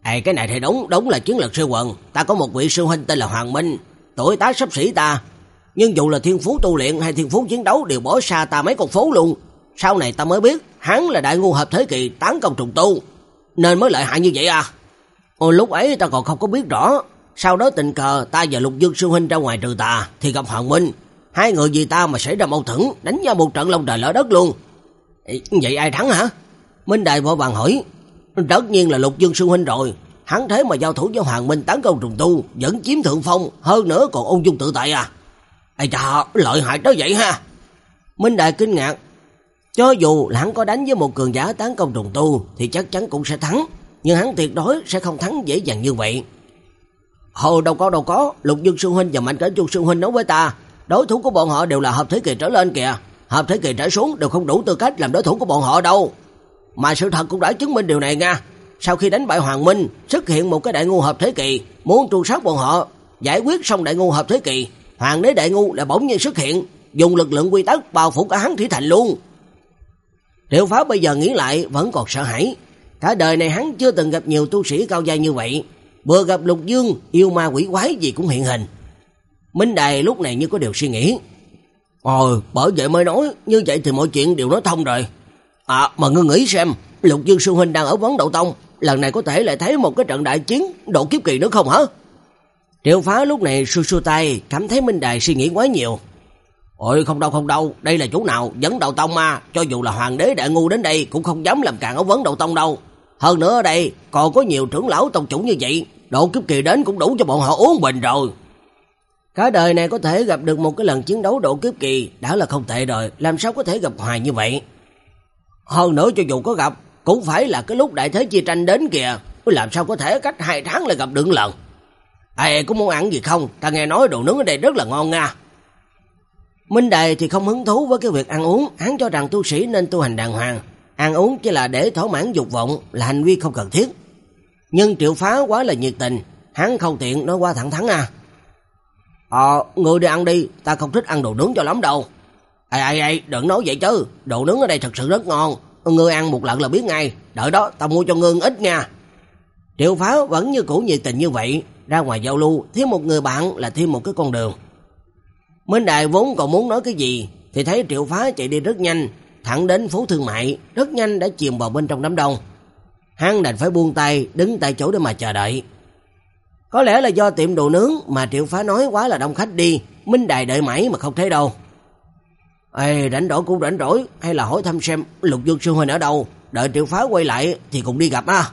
Ê, cái này thì đúng, đúng là chiến lược siêu quần. Ta có một vị sư huynh tên là Hoàng Minh, tuổi tác sắp xỉ ta, nhưng dù là thiên phú tu luyện hay thiên phú chiến đấu đều bỏ xa ta mấy con phố luôn. Sau này ta mới biết hắn là đại ngu hợp thế kỳ tán công trùng tu, nên mới lợi hại như vậy à. Ồ, lúc ấy ta còn không có biết rõ. Sau đó tình cờ ta và Lục Dương sư huynh ra ngoài trừ tà thì gặp Hoàng Minh. Hai người vì ta mà xảy ra mâu thuẫn, đánh nhau một trận long trời lở đất luôn. Ê, vậy ai thắng hả? Minh Đại vội vàng hỏi. Tất nhiên là Lục Dương sư huynh rồi. Hắn thế mà giao thủ với Hoàng Minh tán công trùng tu, vẫn chiếm thượng phong, hơn nữa còn ung dung tự tại à. Ây chà, lợi hại tới vậy ha. Minh Đại kinh ngạc. Cho dù là hắn có đánh với một cường giả tán công trùng tu thì chắc chắn cũng sẽ thắng, nhưng hắn tuyệt đối sẽ không thắng dễ dàng như vậy. Hồ đâu có đâu có, Lục Dương sư huynh và Mạnh Cẩn Chu sư huynh nói với ta, đối thủ của bọn họ đều là hợp thế kỳ trở lên kìa, hợp thế kỳ trở xuống đều không đủ tư cách làm đối thủ của bọn họ đâu. Mà sự thật cũng đã chứng minh điều này nha. Sau khi đánh bại Hoàng Minh, xuất hiện một cái đại ngu hợp thế kỳ, muốn tru sát bọn họ. Giải quyết xong đại ngu hợp thế kỳ, Hoàng đế đại ngu lại bỗng nhiên xuất hiện, dùng lực lượng quy tắc bao phủ cả hắn Thủy Thành luôn. Triệu Phá bây giờ nghĩ lại vẫn còn sợ hãi. Cả đời này hắn chưa từng gặp nhiều tu sĩ cao giai như vậy, vừa gặp Lục Dương, yêu ma quỷ quái gì cũng hiện hình. Minh Đài lúc này như có điều suy nghĩ. Ồ, bởi vậy mới nói, như vậy thì mọi chuyện đều nói thông rồi. À, mà ngươi nghĩ xem, Lục Dương sư huynh đang ở Vấn Đậu Tông, lần này có thể lại thấy một cái trận đại chiến độ kiếp kỳ nữa không hả? Triệu Phá lúc này xua xua tay, cảm thấy Minh Đài suy nghĩ quá nhiều. Ôi không đâu không đâu, đây là chỗ nào, Vấn Đậu Tông mà, cho dù là hoàng đế đại ngu đến đây cũng không dám làm càn ở Vấn Đậu Tông đâu. Hơn nữa ở đây còn có nhiều trưởng lão tông chủ như vậy, độ kiếp kỳ đến cũng đủ cho bọn họ uống bình rồi. Cả đời này có thể gặp được một cái lần chiến đấu độ kiếp kỳ đã là không tệ rồi, làm sao có thể gặp hoài như vậy. Hơn nữa cho dù có gặp, cũng phải là cái lúc đại thế chi tranh đến kìa, làm sao có thể cách hai tháng lại gặp được lần. Ê, có muốn ăn gì không? Ta nghe nói đồ nướng ở đây rất là ngon nha. Minh Đài thì không hứng thú với cái việc ăn uống, hắn cho rằng tu sĩ nên tu hành đàng hoàng, ăn uống chỉ là để thỏa mãn dục vọng, là hành vi không cần thiết. Nhưng Triệu Phá quá là nhiệt tình, hắn không tiện nói qua thẳng thắn à. Ờ, ngươi đi ăn đi, ta không thích ăn đồ nướng cho lắm đâu. Ê, ê, ê, đừng nói vậy chứ, đồ nướng ở đây thật sự rất ngon, ngươi ăn một lần là biết ngay, đợi đó, ta mua cho ngươi ít nha. Triệu Phá vẫn như cũ nhiệt tình như vậy, ra ngoài giao lưu, thêm một người bạn là thêm một cái con đường. Minh Đài vốn còn muốn nói cái gì, thì thấy Triệu Phá chạy đi rất nhanh, thẳng đến phố thương mại, rất nhanh đã chìm vào bên trong đám đông. Hắn đành phải buông tay, đứng tại chỗ để mà chờ đợi. Có lẽ là do tiệm đồ nướng mà Triệu Phá nói quá là đông khách đi, Minh Đài đợi mãi mà không thấy đâu. Ê, rảnh rỗi cũng rảnh rỗi, hay là hỏi thăm xem Lục Dương sư huynh ở đâu, đợi Triệu Phá quay lại thì cùng đi gặp á.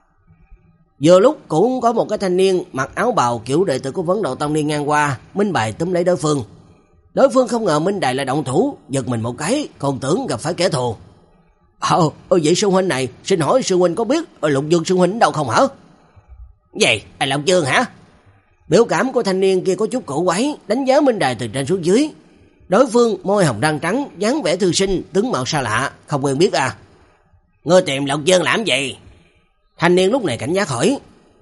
Vừa lúc cũng có một cái thanh niên mặc áo bào kiểu đệ tử của Vấn Đậu Tông đi ngang qua, Minh Bài túm lấy đối phương. Đối phương không ngờ Minh Đài lại động thủ, giật mình một cái, còn tưởng gặp phải kẻ thù. Ồ, ôi vậy sư huynh này, xin hỏi sư huynh có biết Lục Dương sư huynh đâu không hả? Gì? À, Lục Dương hả? Biểu cảm của thanh niên kia có chút cổ quái, đánh giá Minh Đài từ trên xuống dưới. Đối phương môi hồng răng trắng, dáng vẻ thư sinh, tướng mạo xa lạ, không quen biết à. Ngươi tìm Lục Dương làm gì? Thanh niên lúc này cảnh giác hỏi.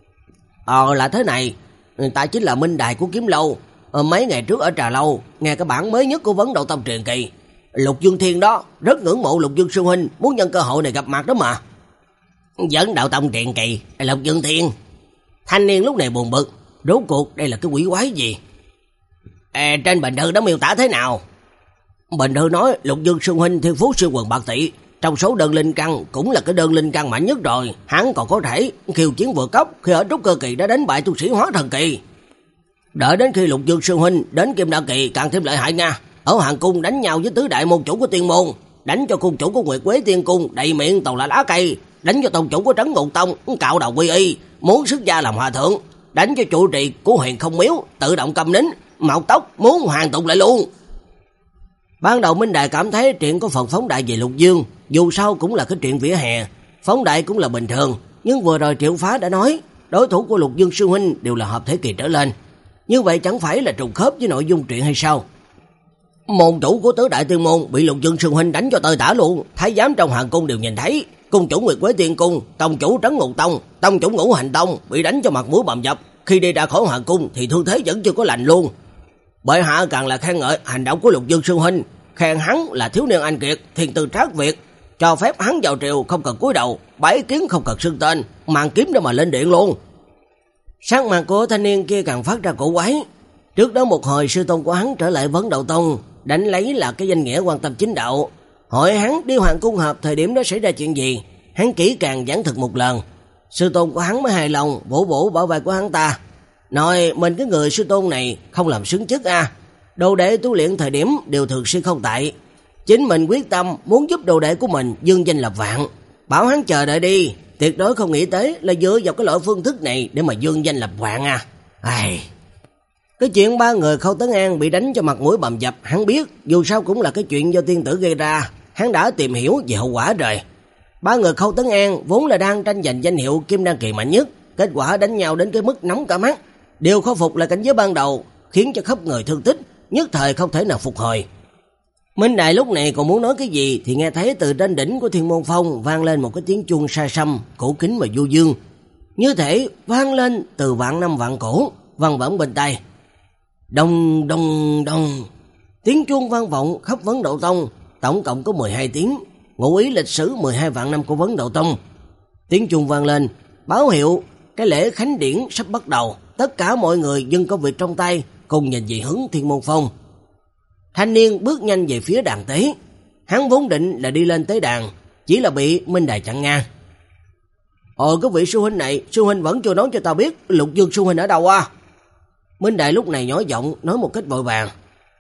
Ờ là thế này, ta chính là Minh Đài của Kiếm Lâu. Ờ, mấy ngày trước ở Trà Lâu, nghe cái bản mới nhất của Vấn Đậu Tông truyền kỳ. Lục Dương Thiên đó, rất ngưỡng mộ Lục Dương sư huynh, muốn nhân cơ hội này gặp mặt đó mà. Vấn Đậu Tông truyền kỳ, Lục Dương Thiên. Thanh niên lúc này buồn bực, rốt cuộc đây là cái quỷ quái gì? À, trên bình thư đó miêu tả thế nào? Bình thư nói Lục Dương sư huynh thiên phú siêu quần bạc tỷ, trong số đơn linh căn cũng là cái đơn linh căn mạnh nhất rồi, hắn còn có thể khiêu chiến vượt cấp khi ở trúc cơ kỳ đã đánh bại tu sĩ hóa thần kỳ. Đợi đến khi Lục Dương sư huynh đến kim đan kỳ càng thêm lợi hại nha, ở hoàng cung đánh nhau với tứ đại môn chủ của tiên môn, đánh cho cung chủ của Nguyệt Quế Tiên cung đầy miệng toàn là lá cây, đánh cho tông chủ của Trấn Ngục Tông cạo đầu quy y, muốn xuất gia làm hòa thượng, đánh cho trụ trì của Huyền Không Miếu tự động câm nín, mọc tóc muốn hoàn tụng lại luôn. Ban đầu Minh Đài cảm thấy chuyện có phần phóng đại về Lục Dương, dù sao cũng là cái chuyện vỉa hè, phóng đại cũng là bình thường, nhưng vừa rồi Triệu Phá đã nói, đối thủ của Lục Dương sư huynh đều là hợp thế kỳ trở lên. Như vậy chẳng phải là trùng khớp với nội dung truyện hay sao? Môn chủ của tứ đại tiên môn bị Lục Dương sư huynh đánh cho tơi tả luôn, thái giám trong hoàng cung đều nhìn thấy, cung chủ Nguyệt Quế Tiên cung, tông chủ Trấn Ngục Tông, tông chủ Ngũ Hành Tông bị đánh cho mặt mũi bầm dập, khi đi ra khỏi hoàng cung thì thương thế vẫn chưa có lành luôn. Bệ hạ càng là khen ngợi hành động của Lục Dương sư huynh, khen hắn là thiếu niên anh kiệt, thiên tư trác việt, cho phép hắn vào triều không cần cúi đầu, bái kiến không cần xưng tên, mang kiếm đó mà lên điện luôn. Sắc mặt của thanh niên kia càng phát ra cổ quái. Trước đó một hồi sư tôn của hắn trở lại Vấn Đậu Tông, đánh lấy là cái danh nghĩa quan tâm chính đạo. Hỏi hắn đi Hoàng Cung họp thời điểm đó xảy ra chuyện gì, hắn kỹ càng giảng thực một lần. Sư tôn của hắn mới hài lòng, vỗ vỗ bảo vệ của hắn ta, nói mình cái người sư tôn này không làm xứng chức a. À. Đồ đệ tu luyện thời điểm đều thường xuyên không tại, chính mình quyết tâm muốn giúp đồ đệ của mình dương danh lập vạn, bảo hắn chờ đợi đi, tuyệt đối không nghĩ tới là dựa vào cái loại phương thức này để mà dương danh lập vạn à. Ai... Cái chuyện ba người Khâu Tấn An bị đánh cho mặt mũi bầm dập, hắn biết, dù sao cũng là cái chuyện do tiên tử gây ra, hắn đã tìm hiểu về hậu quả rồi. Ba người Khâu Tấn An vốn là đang tranh giành danh hiệu Kim Đan kỳ mạnh nhất, kết quả đánh nhau đến cái mức nóng cả mắt, đều khôi phục lại cảnh giới ban đầu, khiến cho khắp người thương tích, nhất thời không thể nào phục hồi. Minh Đại lúc này còn muốn nói cái gì thì nghe thấy từ trên đỉnh của Thiên Môn Phong vang lên một cái tiếng chuông xa xăm, cổ kính mà du dương, như thể vang lên từ vạn năm vạn cổ, vang vẳng bên tai. Đông đông đông, tiếng chuông vang vọng khắp Vấn Đậu Tông, tổng cộng có mười hai tiếng, ngụ ý lịch sử mười hai vạn năm của Vấn Đậu Tông. Tiếng chuông vang lên, báo hiệu cái lễ khánh điển sắp bắt đầu, tất cả mọi người dừng công việc trong tay, cùng nhìn về hướng Thiên Môn Phong. Thanh niên bước nhanh về phía đàn tế, hắn vốn định là đi lên tế đàn, chỉ là bị Minh Đài chặn ngang. Ồ, cái vị sư huynh này, sư huynh vẫn chưa nói cho tao biết Lục Dương sư huynh ở đâu à? Minh Đại lúc này nhỏ giọng nói một cách vội vàng.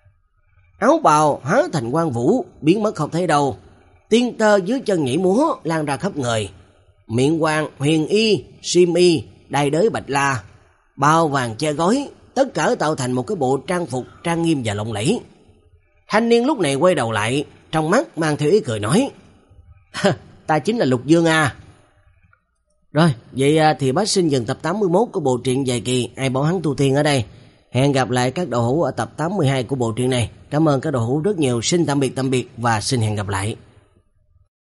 Áo bào hóa thành quang vũ, biến mất không thấy đâu. Tiên tơ dưới chân nhảy múa lan ra khắp người. Miệng quang, huyền y, sim y, đai đới bạch la, bao vàng che gói, tất cả tạo thành một cái bộ trang phục trang nghiêm và lộng lẫy. Thanh niên lúc này quay đầu lại, trong mắt mang theo ý cười nói: Ta chính là Lục Dương à. Rồi, vậy thì bác xin dừng tập tám mươi mốt của bộ truyện dài kỳ Ai Bảo Hắn Tu Tiên ở đây. Hẹn gặp lại các đồ hữu ở tập tám mươi hai của bộ truyện này. Cảm ơn các đồ hữu rất nhiều. Xin tạm biệt tạm biệt và xin hẹn gặp lại.